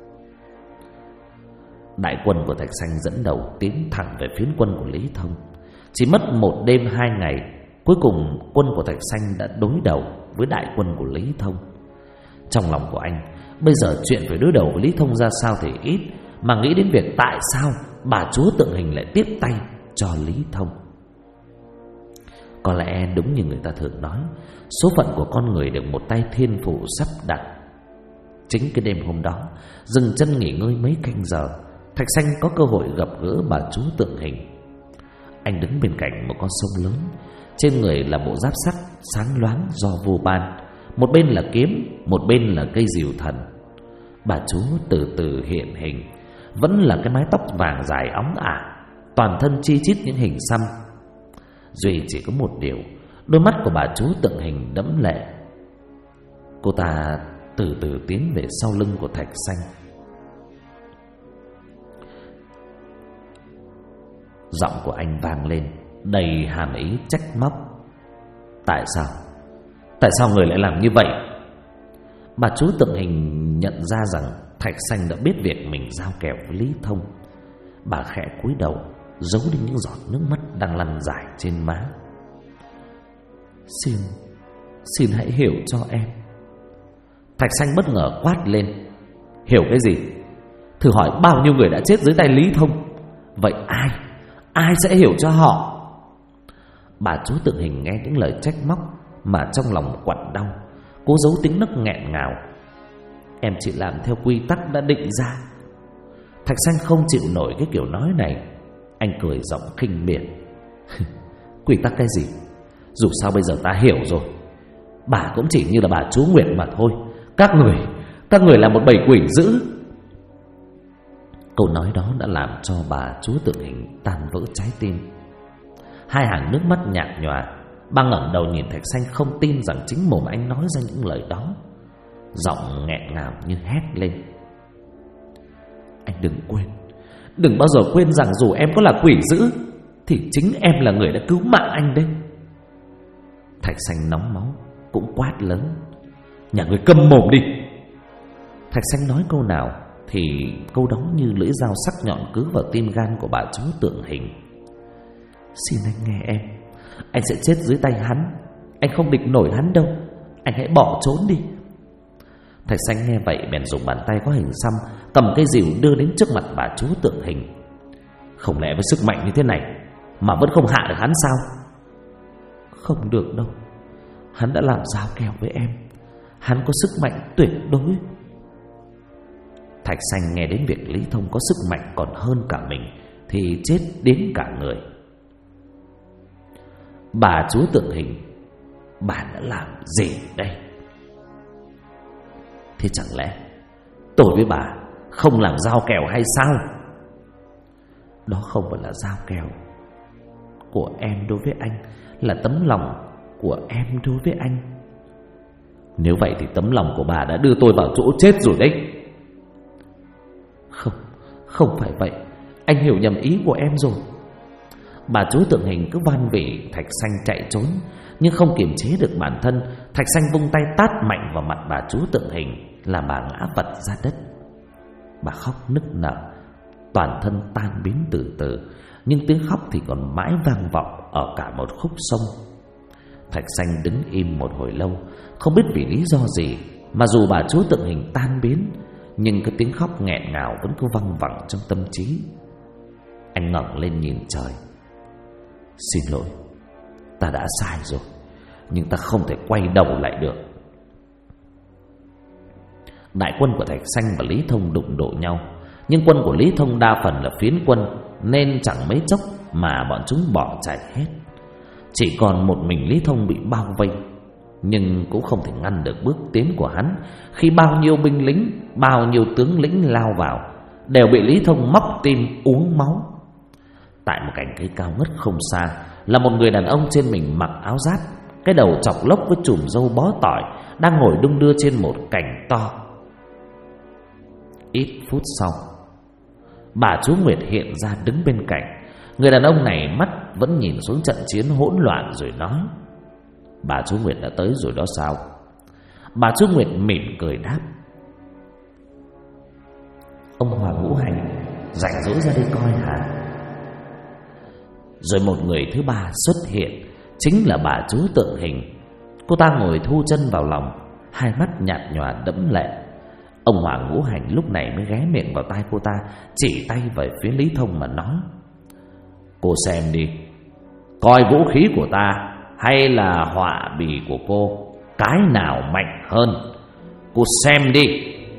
đại quân của Thạch Sanh dẫn đầu tiến thẳng về phiến quân của Lý Thông. Chỉ mất một đêm 2 ngày, cuối cùng quân của Thạch Sanh đã đối đầu với đại quân của Lý Thông. Trong lòng của anh, bây giờ chuyện phải đối đầu với Lý Thông ra sao thì ít, mà nghĩ đến việc tại sao bà chúa Tượng Hình lại tiếp tay cho Lý Thông. Có lẽ đúng như người ta thường nói, số phận của con người được một tay thiên phụ sắp đặt. Chính cái đêm hôm đó, dừng chân nghỉ ngơi mấy canh giờ, Thạch Sanh có cơ hội gặp gỡ bà chúa Tượng Hình. Anh đứng bên cạnh một con sông lớn, trên người là bộ giáp sắt sáng loáng do vua ban, một bên là kiếm, một bên là cây diều thần. Bà chúa từ từ hiện hình, vẫn là cái mái tóc vàng dài óng ả, toàn thân chi chít những hình xăm. Duy chỉ có một điều, đôi mắt của bà chúa Tượng Hình đẫm lệ. Cô ta từ từ tiến về sau lưng của Thạch Sanh. Giọng của anh vang lên đầy hàm ý trách móc. Tại sao người lại làm như vậy? Bà chúa Tượng Hình nhận ra rằng Thạch Sanh đã biết việc mình giao kèo với Lý Thông. Bà khẽ cúi đầu, giấu đi những giọt nước mắt đang lăn dài trên má. Xin hãy hiểu cho em. Thạch Sanh bất ngờ quát lên. Hiểu cái gì? Thử hỏi bao nhiêu người đã chết dưới tay Lý Thông. Vậy ai sẽ hiểu cho họ? Bà chúa Tượng Hình nghe những lời trách móc mà trong lòng quặn đau, cố giấu tiếng nấc nghẹn ngào. Em chỉ làm theo quy tắc đã định ra. Thạch Sanh không chịu nổi cái kiểu nói này. Anh cười giọng khinh miệt. Quy tắc cái gì? Dù sao bây giờ ta hiểu rồi. Bà cũng chỉ như là bà chúa Nguyệt mà thôi. Các người là một bầy quỷ dữ. Câu nói đó đã làm cho bà chúa Tượng Hình tan vỡ trái tim. Hai hàng nước mắt nhạt nhòa. Bà ngẩng đầu nhìn Thạch Sanh, không tin rằng chính mồm anh nói ra những lời đó. Giọng nghẹn ngào như hét lên. Anh đừng bao giờ quên rằng dù em có là quỷ dữ thì chính em là người đã cứu mạng anh đấy. Thạch Sanh nóng máu cũng quát lớn. Nhà người câm mồm đi. Thạch Sanh nói câu nào thì câu đó như lưỡi dao sắc nhọn cứ vào tim gan của bà chúa Tượng Hình. Xin anh nghe em, anh sẽ chết dưới tay hắn. Anh không địch nổi hắn đâu. Anh hãy bỏ trốn đi. Thạch Sanh nghe vậy bèn dùng bàn tay có hình xăm cầm cây rìu đưa đến trước mặt bà chúa Tượng Hình. Không lẽ với sức mạnh như thế này mà vẫn không hạ được hắn sao? Không được đâu. Hắn đã làm giao kèo với em. Hắn có sức mạnh tuyệt đối. Thạch Sanh nghe đến việc Lý Thông có sức mạnh còn hơn cả mình thì chết đến cả người. Bà chúa Tượng Hình, bà đã làm gì đây? Thế chẳng lẽ tôi với bà không làm giao kèo hay sao? Đó không phải là giao kèo của em đối với anh, là tấm lòng của em đối với anh. Nếu vậy thì tấm lòng của bà đã đưa tôi vào chỗ chết rồi đấy. Không phải vậy, anh hiểu nhầm ý của em rồi. Bà chúa tượng hình cứ van vỉ Thạch Sanh chạy trốn, nhưng không kiềm chế được bản thân. Thạch Sanh vung tay tát mạnh vào mặt bà chúa tượng hình, làm bà ngã vật ra đất. Bà khóc nức nở, toàn thân tan biến từ từ, nhưng tiếng khóc thì còn mãi vang vọng ở cả một khúc sông. Thạch Sanh đứng im một hồi lâu, không biết vì lý do gì mà dù bà chúa tượng hình tan biến, nhưng cái tiếng khóc nghẹn ngào vẫn cứ văng vẳng trong tâm trí. Anh ngẩng lên nhìn trời. Xin lỗi, ta đã sai rồi, nhưng ta không thể quay đầu lại được. Đại quân của Thạch Sanh và Lý Thông đụng độ nhau, nhưng quân của Lý Thông đa phần là phiến quân, nên chẳng mấy chốc mà bọn chúng bỏ chạy hết. Chỉ còn một mình Lý Thông bị bao vây, nhưng cũng không thể ngăn được bước tiến của hắn. Khi bao nhiêu binh lính, bao nhiêu tướng lĩnh lao vào, đều bị Lý Thông móc tim uống máu. Tại một cành cây cao ngất không xa là một người đàn ông trên mình mặc áo giáp, cái đầu chọc lốc với chùm râu bó tỏi, đang ngồi đung đưa trên một cành to. Ít phút sau, bà chúa Nguyệt hiện ra đứng bên cạnh. Người đàn ông này mắt vẫn nhìn xuống trận chiến hỗn loạn rồi nói: Bà chúa Nguyệt đã tới rồi đó sao? Bà chúa Nguyệt mỉm cười đáp: Ông Hoàng Ngũ Hành rảnh rỗi ra đây coi hả? Rồi một người thứ ba xuất hiện, chính là bà chúa tượng hình. Cô ta ngồi thu chân vào lòng, hai mắt nhạt nhòa đẫm lệ. Ông Hoàng Ngũ Hành lúc này mới ghé miệng vào tai cô ta, chỉ tay về phía Lý Thông mà nói: Cô xem đi, coi vũ khí của ta hay là họa bì của cô, cái nào mạnh hơn? Cô xem đi.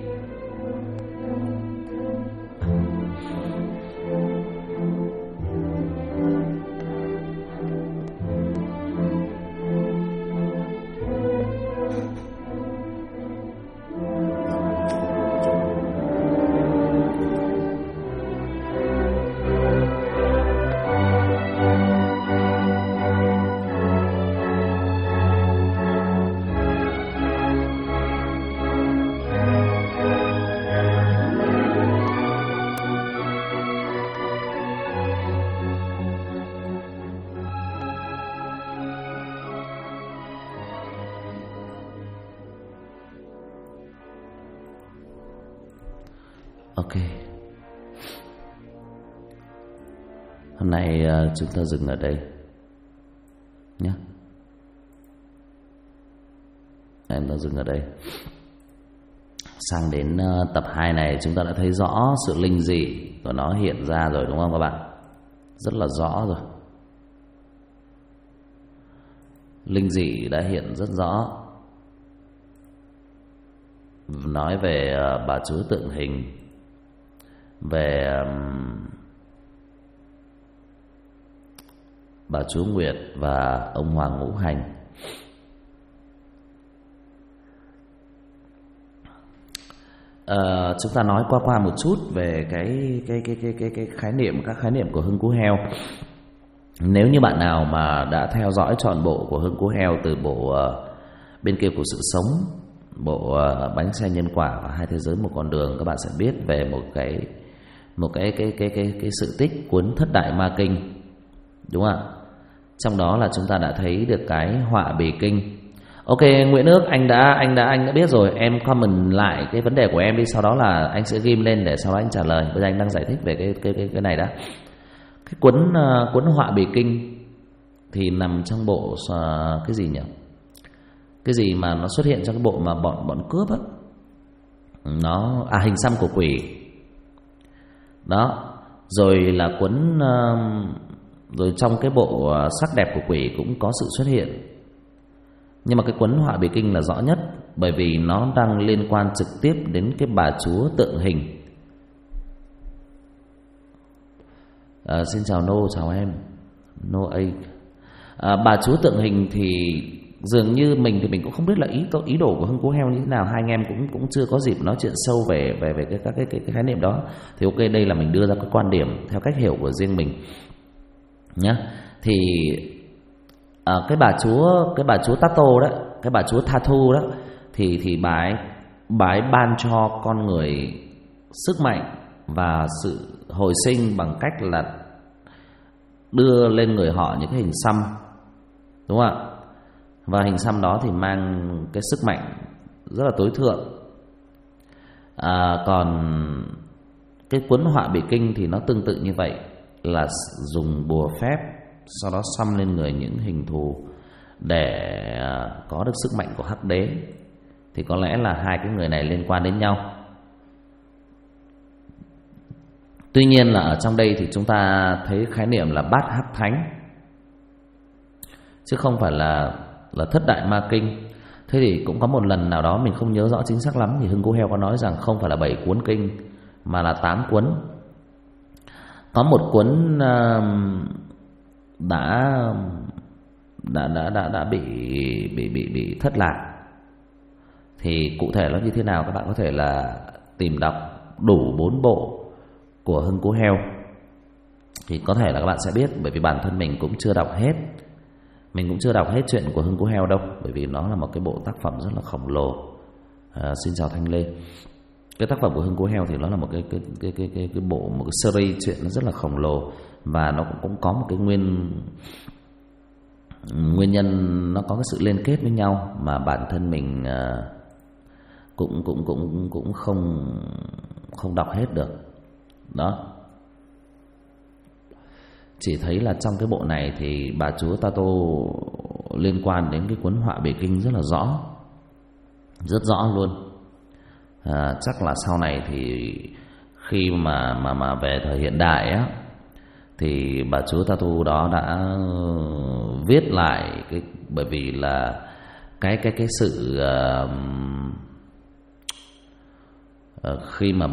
Ok, hôm nay chúng ta dừng ở đây nhé. Em ta dừng ở đây. Sang đến tập 2 này chúng ta đã thấy rõ sự linh dị của nó hiện ra rồi đúng không các bạn? Rất là rõ rồi. Linh dị đã hiện rất rõ. Nói về bà chúa tượng hình, về bà chúa Nguyệt và ông Hoàng Ngũ Hành. Chúng ta nói qua một chút về cái khái niệm, các khái niệm của Hưng Cú Heo. Nếu như bạn nào mà đã theo dõi trọn bộ của Hưng Cú Heo từ bộ Bên Kia Của Sự Sống, bộ Bánh Xe Nhân Quả và Hai Thế Giới Một Con Đường, các bạn sẽ biết về một cái sự tích cuốn Thất Đại Ma Kinh, đúng không ạ? Trong đó là chúng ta đã thấy được cái họa bì kinh. Ok, Nguyễn Ước, anh đã biết rồi. Em comment lại cái vấn đề của em đi, sau đó là anh sẽ ghim lên để sau đó anh trả lời. Bây giờ anh đang giải thích về cái này đã. Cái cuốn họa bì kinh thì nằm trong bộ cái gì nhỉ? Cái gì mà nó xuất hiện trong cái bộ mà bọn cướp á, nó Hình Xăm Của Quỷ đó. Rồi là cuốn rồi trong cái bộ Sắc Đẹp Của Quỷ cũng có sự xuất hiện. Nhưng mà cái cuốn họa bì kinh là rõ nhất, bởi vì nó đang liên quan trực tiếp đến cái bà chúa tượng hình. Xin chào Nô, chào em Nô ấy. Bà chúa tượng hình thì dường như mình cũng không biết là ý đồ của Hưng Cú Heo như thế nào. Hai anh em cũng chưa có dịp nói chuyện sâu về các cái khái niệm đó. Thì ok, đây là mình đưa ra cái quan điểm theo cách hiểu của riêng mình nhá. Thì cái bà chúa Tato đó, cái bà chúa Tha Thu đó, thì bà ấy ban cho con người sức mạnh và sự hồi sinh bằng cách là đưa lên người họ những cái hình xăm, đúng không ạ? Và hình xăm đó thì mang cái sức mạnh rất là tối thượng. Còn cái cuốn họa bị kinh thì nó tương tự như vậy, là dùng bùa phép, sau đó xăm lên người những hình thù để có được sức mạnh của Hắc Đế. Thì có lẽ là hai cái người này liên quan đến nhau. Tuy nhiên là ở trong đây thì chúng ta thấy khái niệm là bát hắc thánh, chứ không phải là thất đại ma kinh. Thế thì cũng có một lần nào đó mình không nhớ rõ chính xác lắm, thì Hưng Cú Heo có nói rằng không phải là 7 cuốn kinh mà là 8 cuốn. Có một cuốn đã bị thất lạc. Thì cụ thể nó như thế nào các bạn có thể là tìm đọc đủ 4 bộ của Hưng Cú Heo thì có thể là các bạn sẽ biết. Bởi vì bản thân mình cũng chưa đọc hết. Mình cũng chưa đọc hết chuyện của Hưng Cú Heo đâu, bởi vì nó là một cái bộ tác phẩm rất là khổng lồ. Xin chào Thanh Lê. Cái tác phẩm của Hưng Cú Heo thì nó là một cái bộ, một cái series chuyện nó rất là khổng lồ, và nó cũng có một cái nguyên nhân, nó có cái sự liên kết với nhau mà bản thân mình cũng không đọc hết được. Đó. Chỉ thấy là trong cái bộ này thì bà chúa Tato liên quan đến cái cuốn họa bể kinh rất là rõ, rất rõ luôn. Chắc là sau này thì khi mà về thời hiện đại á, thì bà chúa Tato đó đã viết lại cái, bởi vì là cái sự khi mà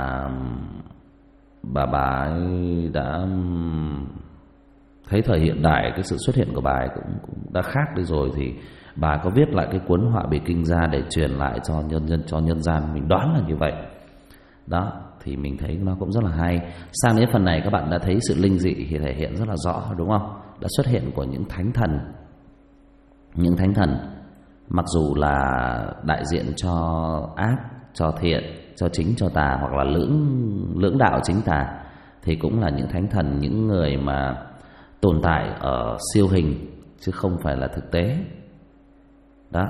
bà ấy đã thấy thời hiện đại, cái sự xuất hiện của bà ấy cũng đã khác đi rồi, thì bà có viết lại cái cuốn họa bể kinh ra để truyền lại cho nhân gian. Mình đoán là như vậy. Đó, thì mình thấy nó cũng rất là hay. Sang đến phần này các bạn đã thấy sự linh dị thì thể hiện rất là rõ, đúng không? Đã xuất hiện của những thánh thần. Những thánh thần mặc dù là đại diện cho ác, cho thiện, cho chính, cho tà, hoặc là lưỡng đạo chính tà, thì cũng là những thánh thần, những người mà tồn tại ở siêu hình chứ không phải là thực tế. Đó.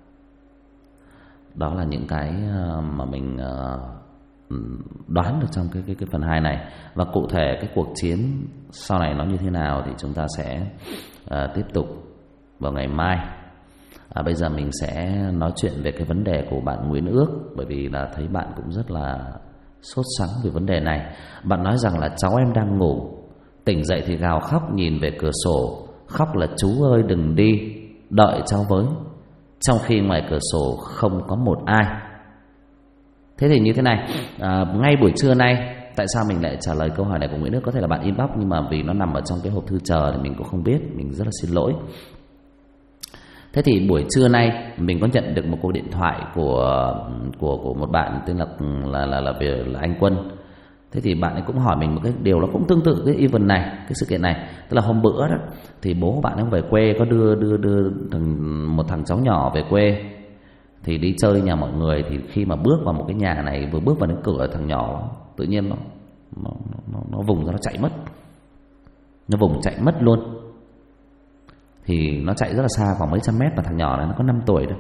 Đó là những cái mà mình đoán được trong cái phần 2 này. Và cụ thể cái cuộc chiến sau này nó như thế nào thì chúng ta sẽ tiếp tục vào ngày mai. Bây giờ mình sẽ nói chuyện về cái vấn đề của bạn Nguyễn Ước, bởi vì là thấy bạn cũng rất là sốt sắng về vấn đề này. Bạn nói rằng là cháu em đang ngủ, tỉnh dậy thì gào khóc nhìn về cửa sổ, khóc là chú ơi đừng đi, đợi cháu với. Trong khi ngoài cửa sổ không có một ai. Thế thì như thế này, ngay buổi trưa nay, tại sao mình lại trả lời câu hỏi này của Nguyễn Ước? Có thể là bạn inbox, nhưng mà vì nó nằm ở trong cái hộp thư chờ thì mình cũng không biết, mình rất là xin lỗi. Thế thì buổi trưa nay mình có nhận được một cuộc điện thoại của một bạn tên là anh Quân. Thế thì bạn ấy cũng hỏi mình một cái điều nó cũng tương tự cái event này, cái sự kiện này. Tức là hôm bữa đó thì bố bạn ấy về quê, có đưa một thằng cháu nhỏ về quê, thì đi chơi nhà mọi người. Thì khi mà bước vào một cái nhà này, vừa bước vào đến cửa, thằng nhỏ tự nhiên nó vùng ra, nó chạy mất. Nó vùng chạy mất luôn. Thì nó chạy rất là xa, khoảng mấy trăm mét, và thằng nhỏ này nó có 5 tuổi thôi.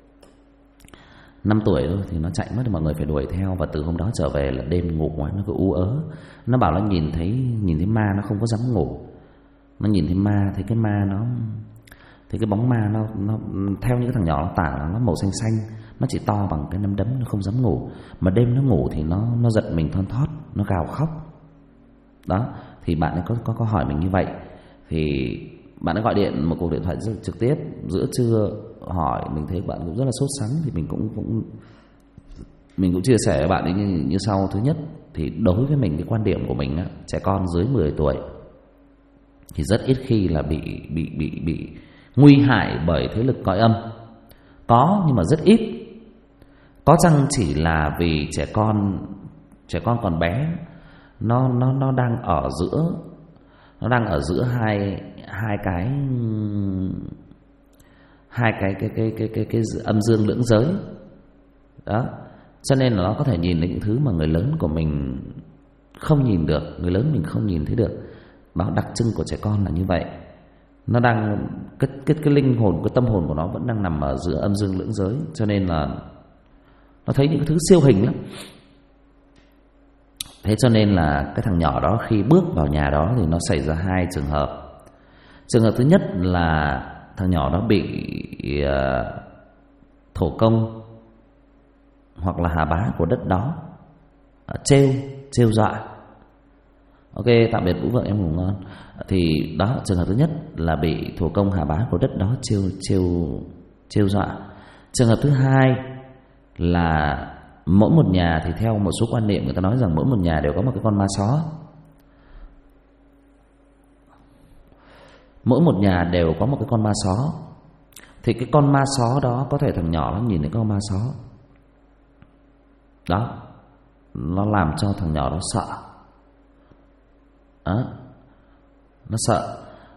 5 tuổi thôi thì nó chạy mất, mọi người phải đuổi theo. Và từ hôm đó trở về là đêm ngủ nó cứ ú ớ. Nó bảo nó nhìn thấy ma, nó không có dám ngủ. Nó nhìn thấy ma, thấy cái ma nó, thì cái bóng ma nó theo những cái thằng nhỏ nó tả là nó màu xanh xanh, nó chỉ to bằng cái nắm đấm, nó không dám ngủ. Mà đêm nó ngủ thì nó giật mình thon thót, nó gào khóc. Đó, thì bạn ấy có hỏi mình như vậy. Thì bạn ấy gọi điện một cuộc điện thoại trực tiếp giữa trưa hỏi. Mình thấy bạn cũng rất là sốt sắng, thì mình cũng chia sẻ với bạn ấy như sau. Thứ nhất thì đối với mình, cái quan điểm của mình á, trẻ con dưới 10 tuổi thì rất ít khi là bị nguy hại bởi thế lực cõi âm. Có, nhưng mà rất ít. Có chăng chỉ là vì trẻ con còn bé, nó đang ở giữa hai hai cái âm dương lưỡng giới đó, cho nên là nó có thể nhìn thấy những thứ mà người lớn của mình không nhìn được, người lớn mình không nhìn thấy được. Báo đặc trưng của trẻ con là như vậy, nó đang cái linh hồn, cái tâm hồn của nó vẫn đang nằm ở giữa âm dương lưỡng giới, cho nên là nó thấy những cái thứ siêu hình lắm. Thế cho nên là cái thằng nhỏ đó khi bước vào nhà đó thì nó xảy ra hai trường hợp. Trường hợp thứ nhất là thằng nhỏ đó bị thổ công hoặc là hà bá của đất đó trêu dọa. Ok, tạm biệt Vũ Vượng, em ngủ ngon. Thì đó, trường hợp thứ nhất là bị thổ công hà bá của đất đó trêu dọa. Trường hợp thứ hai là mỗi một nhà thì theo một số quan niệm người ta nói rằng mỗi một nhà đều có một cái con ma só. Mỗi một nhà đều có một cái con ma só. Thì cái con ma só đó có thể thằng nhỏ nó nhìn thấy con ma só đó, nó làm cho thằng nhỏ đó sợ đó. Nó sợ,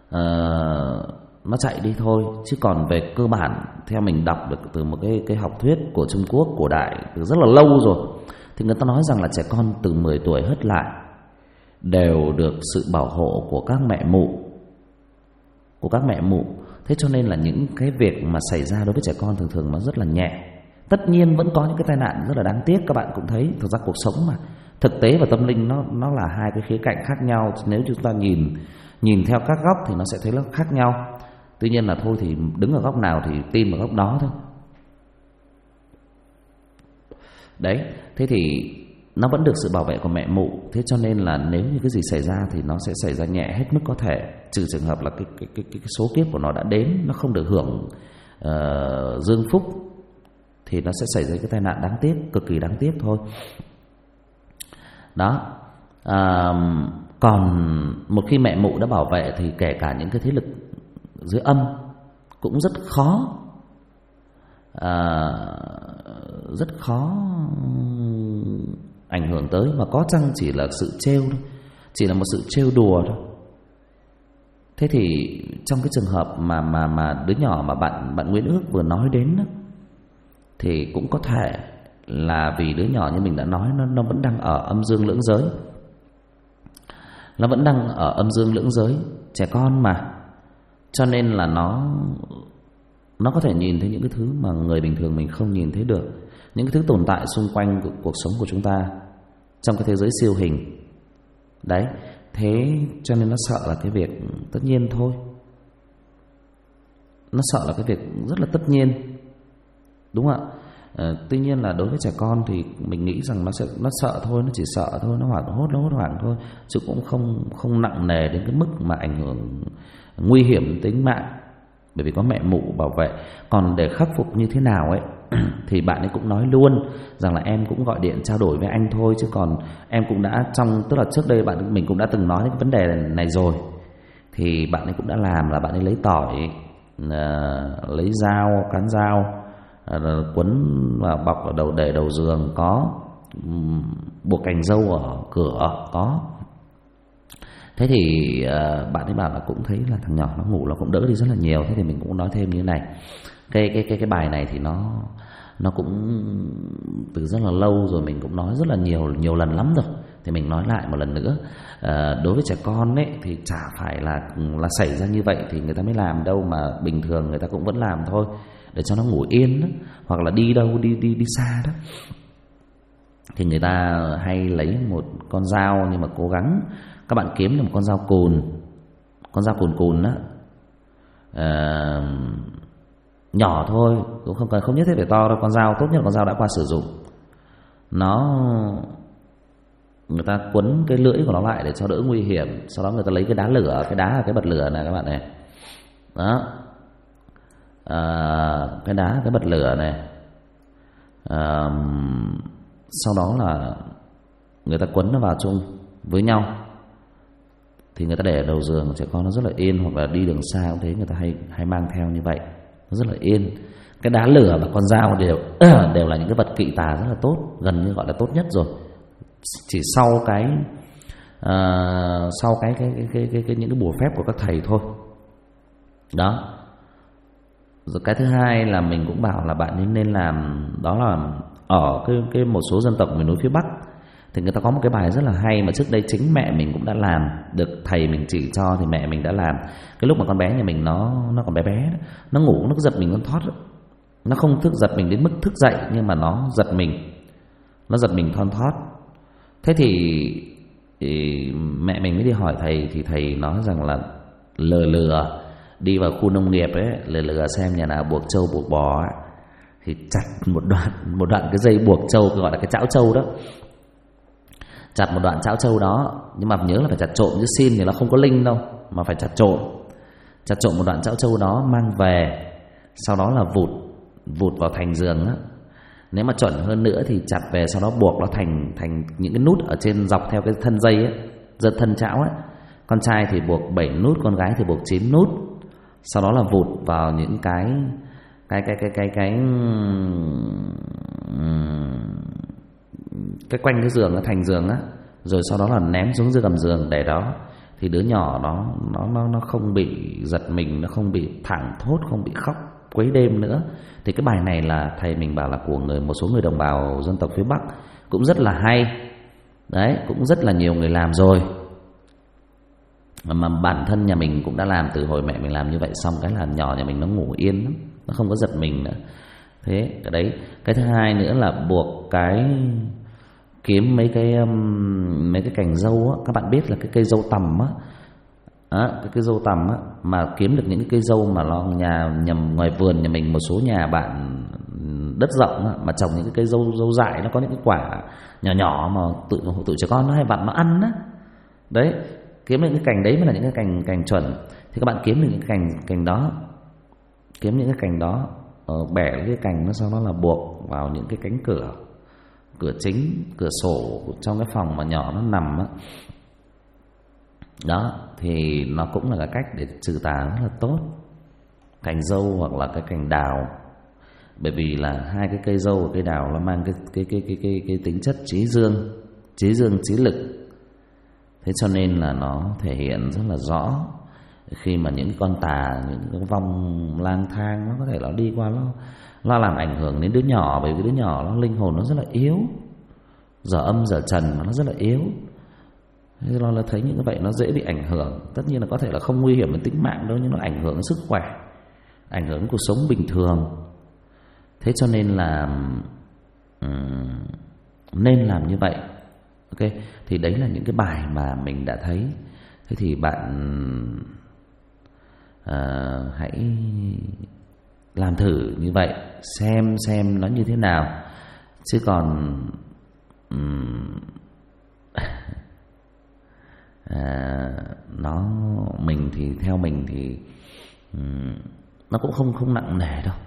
nó chạy đi thôi. Chứ còn về cơ bản, theo mình đọc được từ một cái học thuyết của Trung Quốc cổ đại từ rất là lâu rồi, thì người ta nói rằng là trẻ con từ 10 tuổi hất lại đều được sự bảo hộ của các mẹ mụ. Thế cho nên là những cái việc mà xảy ra đối với trẻ con thường thường nó rất là nhẹ. Tất nhiên vẫn có những cái tai nạn rất là đáng tiếc, các bạn cũng thấy. Thực ra cuộc sống mà, thực tế và tâm linh nó là hai cái khía cạnh khác nhau. Nếu chúng ta nhìn theo các góc thì nó sẽ thấy nó khác nhau. Tuy nhiên là thôi thì đứng ở góc nào thì tin vào góc đó thôi. Đấy, thế thì nó vẫn được sự bảo vệ của mẹ mụ. Thế cho nên là nếu như cái gì xảy ra thì nó sẽ xảy ra nhẹ hết mức có thể, trừ trường hợp là cái số kiếp của nó đã đến, nó không được hưởng dương phúc, thì nó sẽ xảy ra cái tai nạn đáng tiếc, cực kỳ đáng tiếc thôi. Đó. Còn một khi mẹ mụ đã bảo vệ thì kể cả những cái thế lực dưới âm cũng rất khó ảnh hưởng tới, mà có chăng chỉ là sự trêu thôi, chỉ là một sự trêu đùa thôi. Thế thì trong cái trường hợp mà đứa nhỏ mà bạn Nguyễn Ước vừa nói đến đó, thì cũng có thể là vì đứa nhỏ như mình đã nói, nó vẫn đang ở âm dương lưỡng giới. Nó vẫn đang ở âm dương lưỡng giới, trẻ con mà, cho nên là nó có thể nhìn thấy những cái thứ mà người bình thường mình không nhìn thấy được, những cái thứ tồn tại xung quanh cuộc sống của chúng ta trong cái thế giới siêu hình. Đấy, thế cho nên nó sợ là cái việc tất nhiên thôi. Nó sợ là cái việc rất là tất nhiên, đúng không ạ? Tuy nhiên là đối với trẻ con thì mình nghĩ rằng nó sợ thôi, nó chỉ sợ thôi, nó hốt hoảng thôi, chứ cũng không nặng nề đến cái mức mà ảnh hưởng nguy hiểm tính mạng, bởi vì có mẹ mụ bảo vệ. Còn để khắc phục như thế nào ấy thì bạn ấy cũng nói luôn rằng là em cũng gọi điện trao đổi với anh thôi, chứ còn em cũng đã tức là trước đây mình cũng đã từng nói đến cái vấn đề này rồi. Thì bạn ấy cũng đã làm là bạn ấy lấy tỏi, lấy dao, cán dao, quấn và bọc ở đầu giường, có buộc cành dâu ở cửa, có. Thế thì bạn ấy bảo là cũng thấy là thằng nhỏ nó ngủ nó cũng đỡ đi rất là nhiều. Thế thì mình cũng nói thêm như thế này, cái bài này thì nó cũng từ rất là lâu rồi, mình cũng nói rất là nhiều lần lắm rồi, thì mình nói lại một lần nữa. Đối với trẻ con ấy thì chả phải là xảy ra như vậy thì người ta mới làm đâu, mà bình thường người ta cũng vẫn làm thôi, để cho nó ngủ yên đó, hoặc là đi đâu đi xa đó, thì người ta hay lấy một con dao, nhưng mà cố gắng các bạn kiếm được một con dao cùn đó, nhỏ thôi, cũng không nhất thiết phải to đâu. Con dao tốt nhất là con dao đã qua sử dụng. Người ta quấn cái lưỡi của nó lại để cho đỡ nguy hiểm. Sau đó người ta lấy cái đá lửa, cái đá là cái bật lửa này các bạn này, đó, cái bật lửa này, sau đó là người ta quấn nó vào chung với nhau, thì người ta để ở đầu giường trẻ con nó rất là yên. Hoặc là đi đường xa cũng thế, người ta hay mang theo như vậy, nó rất là yên. Cái đá lửa và con dao đều là những cái vật kỵ tà rất là tốt, gần như gọi là tốt nhất rồi, chỉ sau những cái bùa phép của các thầy thôi. Đó, Rồi cái thứ hai là mình cũng bảo là bạn nên làm, đó là ở cái một số dân tộc miền núi phía Bắc thì người ta có một cái bài rất là hay mà trước đây chính mẹ mình cũng đã làm, được thầy mình chỉ cho thì mẹ mình đã làm. Cái lúc mà con bé nhà mình nó còn bé bé, nó ngủ nó cứ giật mình con thót, nó không thức giật mình đến mức thức dậy nhưng mà nó giật mình thon thót. Thế thì mẹ mình mới đi hỏi thầy, thì thầy nói rằng là lừa đi vào khu nông nghiệp ấy, lừa xem nhà nào buộc trâu buộc bò ấy, thì chặt một đoạn cái dây buộc trâu, gọi là cái chảo trâu đó, chặt một đoạn chảo trâu đó, nhưng mà nhớ là phải chặt trộm chứ xin thì nó không có linh đâu, mà phải chặt trộm một đoạn chảo trâu đó mang về, sau đó là vụt vào thành giường á. Nếu mà chuẩn hơn nữa thì chặt về, sau đó buộc nó thành những cái nút ở trên dọc theo cái thân dây ấy, giật thân chảo ấy. Con trai thì buộc 7 nút, con gái thì buộc 9 nút. Sau đó là vụt vào những cái quanh cái giường, cái thành giường á, rồi sau đó là ném xuống dưới gầm giường để đó, thì đứa nhỏ nó không bị giật mình, nó không bị thảng thốt, không bị khóc quấy đêm nữa. Thì cái bài này là thầy mình bảo là của một số người đồng bào dân tộc phía Bắc, cũng rất là hay đấy, cũng rất là nhiều người làm rồi, mà bản thân nhà mình cũng đã làm. Từ hồi mẹ mình làm như vậy xong cái là nhỏ nhà mình nó ngủ yên lắm, nó không có giật mình nữa. Thế cái đấy. Cái thứ hai nữa là buộc kiếm mấy cái cành dâu á. Các bạn biết là cái cây dâu tằm á, cái cây dâu tằm á, mà kiếm được những cái cây dâu mà nó nhầm ngoài vườn nhà mình, một số nhà bạn đất rộng á, mà trồng những cái cây dâu dại, nó có những cái quả nhỏ nhỏ mà tụi trẻ con nó hay vặn nó ăn á. Đấy, kiếm những cái cành đấy mới là những cái cành chuẩn. Thì các bạn kiếm được những cái cành đó, kiếm những cái cành đó, bẻ cái cành nó, sau đó là buộc vào những cái cánh cửa chính, cửa sổ trong cái phòng mà nhỏ nó nằm á. Đó, thì nó cũng là cái cách để trừ tà rất là tốt. Cành dâu hoặc là cái cành đào, bởi vì là hai cái cây dâu và cây đào nó mang cái tính chất trí dương trí lực. Thế cho nên là nó thể hiện rất là rõ khi mà những con tà, những cái vong lang thang nó có thể nó đi qua, nó làm ảnh hưởng đến đứa nhỏ, bởi vì đứa nhỏ nó linh hồn nó rất là yếu, giờ âm giờ trần mà nó rất là yếu. Thế nên là thấy những cái vậy nó dễ bị ảnh hưởng. Tất nhiên là có thể là không nguy hiểm đến tính mạng đâu, nhưng nó ảnh hưởng đến sức khỏe, ảnh hưởng đến cuộc sống bình thường. Thế cho nên là nên làm như vậy. Ok, thì đấy là những cái bài mà mình đã thấy. Thế thì bạn hãy làm thử như vậy, xem nó như thế nào. Chứ còn mình thì theo mình thì nó cũng không nặng nề đâu.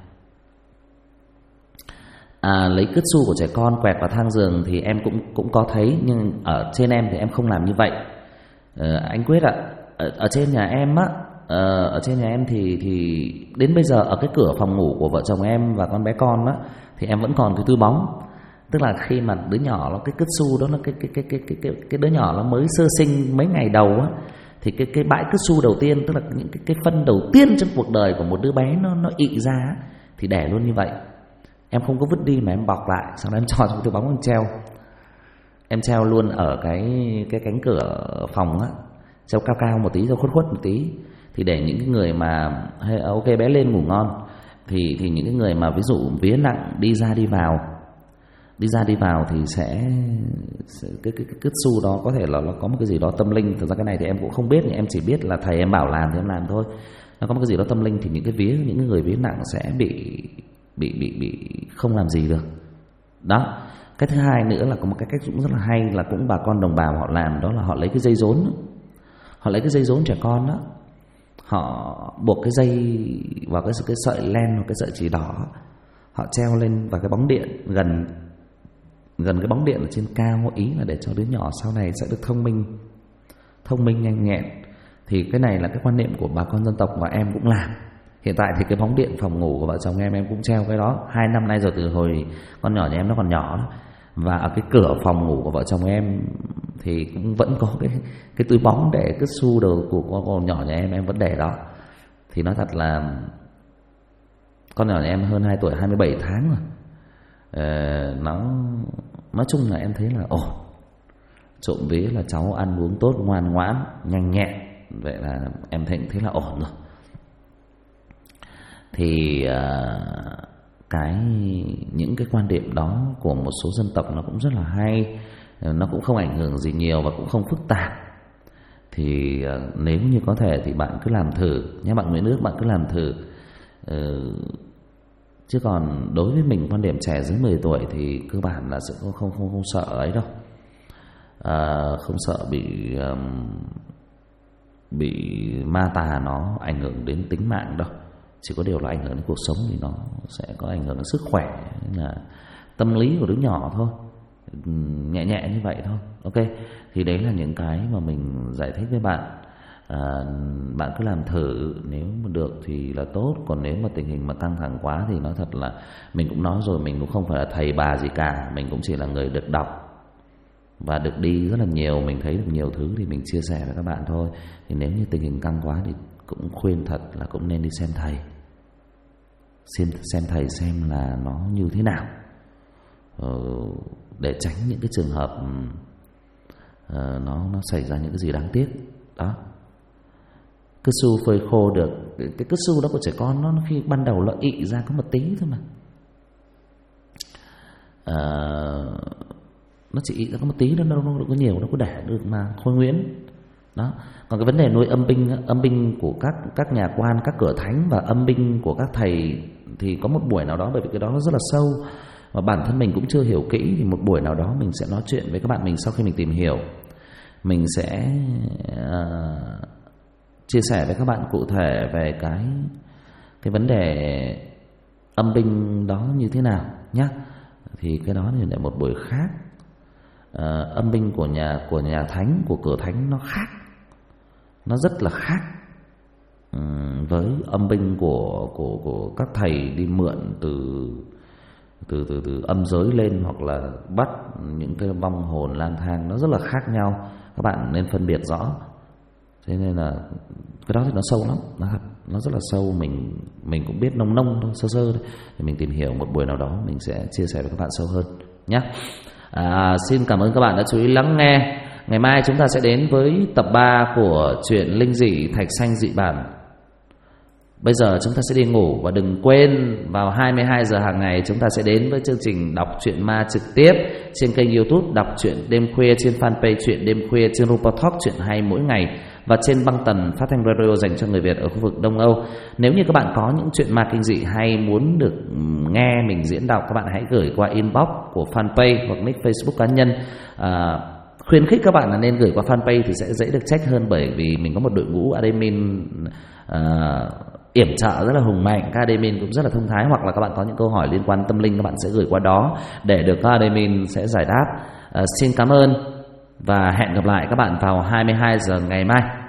Lấy cứt su của trẻ con quẹt vào thang giường thì em cũng có thấy, nhưng ở trên em thì em không làm như vậy. Anh Quyết ạ, ở trên nhà em á, ở trên nhà em thì đến bây giờ ở cái cửa phòng ngủ của vợ chồng em và con bé con á, thì em vẫn còn cái túi bóng. Tức là khi mà đứa nhỏ nó, cái cứt su đó, nó cái đứa nhỏ nó mới sơ sinh mấy ngày đầu á, thì cái bãi cứt su đầu tiên, tức là những cái phân đầu tiên trong cuộc đời của một đứa bé nó ị ra, thì để luôn như vậy. Em không có vứt đi mà em bọc lại, sau đó em cho trong túi bóng, em treo luôn ở cái cánh cửa phòng á, treo cao một tí, treo khuất một tí, thì để những cái người mà ok bé lên ngủ ngon, thì những cái người mà ví dụ vía nặng đi ra đi vào thì sẽ cái cứt su đó có thể là nó có một cái gì đó tâm linh. Thực ra cái này thì em cũng không biết, nhưng em chỉ biết là thầy em bảo làm thì em làm thôi. Nó có một cái gì đó tâm linh thì những cái người vía nặng sẽ bị không làm gì được. Đó. Cái thứ hai nữa là có một cái cách cũng rất là hay, là cũng bà con đồng bào họ làm, đó là họ lấy cái dây rốn trẻ con đó, họ buộc cái dây vào cái sợi len hoặc cái sợi chỉ đỏ, họ treo lên vào cái bóng điện, gần cái bóng điện ở trên cao, ý là để cho đứa nhỏ sau này sẽ được thông minh nhanh nhẹn. Thì cái này là cái quan niệm của bà con dân tộc và em cũng làm. Hiện tại thì cái bóng điện phòng ngủ của vợ chồng em cũng treo cái đó 2 năm nay rồi, từ hồi con nhỏ nhà em nó còn nhỏ đó. Và ở cái cửa phòng ngủ của vợ chồng em thì cũng vẫn có cái túi bóng để cứt su đầu của con nhỏ nhà em vẫn để đó. Thì nói thật là Con nhỏ nhà em hơn 2 tuổi, 27 tháng rồi. Nó nói chung là em thấy là trộm vía là cháu ăn uống tốt, ngoan ngoãn, nhanh nhẹn. Vậy là em thấy là ổn rồi. Thì những cái quan điểm đó của một số dân tộc nó cũng rất là hay. Nó cũng không ảnh hưởng gì nhiều và cũng không phức tạp. Thì nếu như có thể thì bạn cứ làm thử nhé, bạn Nguyễn Đức, bạn cứ làm thử. Chứ còn đối với mình, quan điểm trẻ dưới 10 tuổi thì cơ bản là sẽ không sợ ấy đâu. Không sợ bị ma tà nó ảnh hưởng đến tính mạng đâu. Chỉ có điều là ảnh hưởng đến cuộc sống thì nó sẽ có ảnh hưởng đến sức khỏe, là tâm lý của đứa nhỏ thôi, nhẹ nhẹ như vậy thôi. Ok, thì đấy là những cái mà mình giải thích với bạn. Bạn cứ làm thử, nếu mà được thì là tốt. Còn nếu mà tình hình mà căng thẳng quá thì nói thật là mình cũng nói rồi, mình cũng không phải là thầy bà gì cả. Mình cũng chỉ là người được đọc và được đi rất là nhiều, mình thấy được nhiều thứ thì mình chia sẻ với các bạn thôi. Thì nếu như tình hình căng quá thì cũng khuyên thật là cũng nên đi xem thầy, xem thầy xem là nó như thế nào, để tránh những cái trường hợp nó xảy ra những cái gì đáng tiếc đó. Cứ su phơi khô được, cái cứ su đó của trẻ con nó khi ban đầu nó ị ra có một tí thôi mà, nó chỉ ị ra có một tí, nó đâu có nhiều, nó có đẻ được mà Khôi Nguyễn đó. Còn cái vấn đề nuôi âm binh của các nhà quan, các cửa thánh và âm binh của các thầy thì có một buổi nào đó, bởi vì cái đó nó rất là sâu và bản thân mình cũng chưa hiểu kỹ, thì một buổi nào đó mình sẽ nói chuyện với các bạn mình. Sau khi mình tìm hiểu, mình sẽ chia sẻ với các bạn cụ thể về cái vấn đề âm binh đó như thế nào nhé. Thì cái đó thì để một buổi khác. Âm binh của nhà thánh, của cửa thánh nó khác, nó rất là khác với âm binh của các thầy đi mượn từ âm giới lên, hoặc là bắt những cái vong hồn lang thang. Nó rất là khác nhau, các bạn nên phân biệt rõ. Thế nên là cái đó thì nó sâu lắm, nó rất là sâu. Mình cũng biết nông thôi, sơ thôi. Thì mình tìm hiểu, một buổi nào đó mình sẽ chia sẻ với các bạn sâu hơn nhé. Xin cảm ơn các bạn đã chú ý lắng nghe. Ngày mai chúng ta sẽ đến với tập 3 của truyện linh dị Thạch Sanh dị bản. Bây giờ chúng ta sẽ đi ngủ, và đừng quên vào 22 giờ hàng ngày chúng ta sẽ đến với chương trình đọc truyện ma trực tiếp trên kênh YouTube Đọc truyện đêm khuya, trên fanpage truyện đêm khuya, trên Rupa Talk truyện hay mỗi ngày, và trên băng tần phát thanh radio dành cho người Việt ở khu vực Đông Âu. Nếu như các bạn có những chuyện ma kinh dị hay muốn được nghe mình diễn đọc, các bạn hãy gửi qua inbox của fanpage hoặc nick Facebook cá nhân. Khuyến khích các bạn là nên gửi qua fanpage thì sẽ dễ được check hơn, bởi vì mình có một đội ngũ admin yểm trợ rất là hùng mạnh. Các admin cũng rất là thông thái, hoặc là các bạn có những câu hỏi liên quan tâm linh, các bạn sẽ gửi qua đó để được các admin sẽ giải đáp. Xin cảm ơn và hẹn gặp lại các bạn vào 22 giờ ngày mai.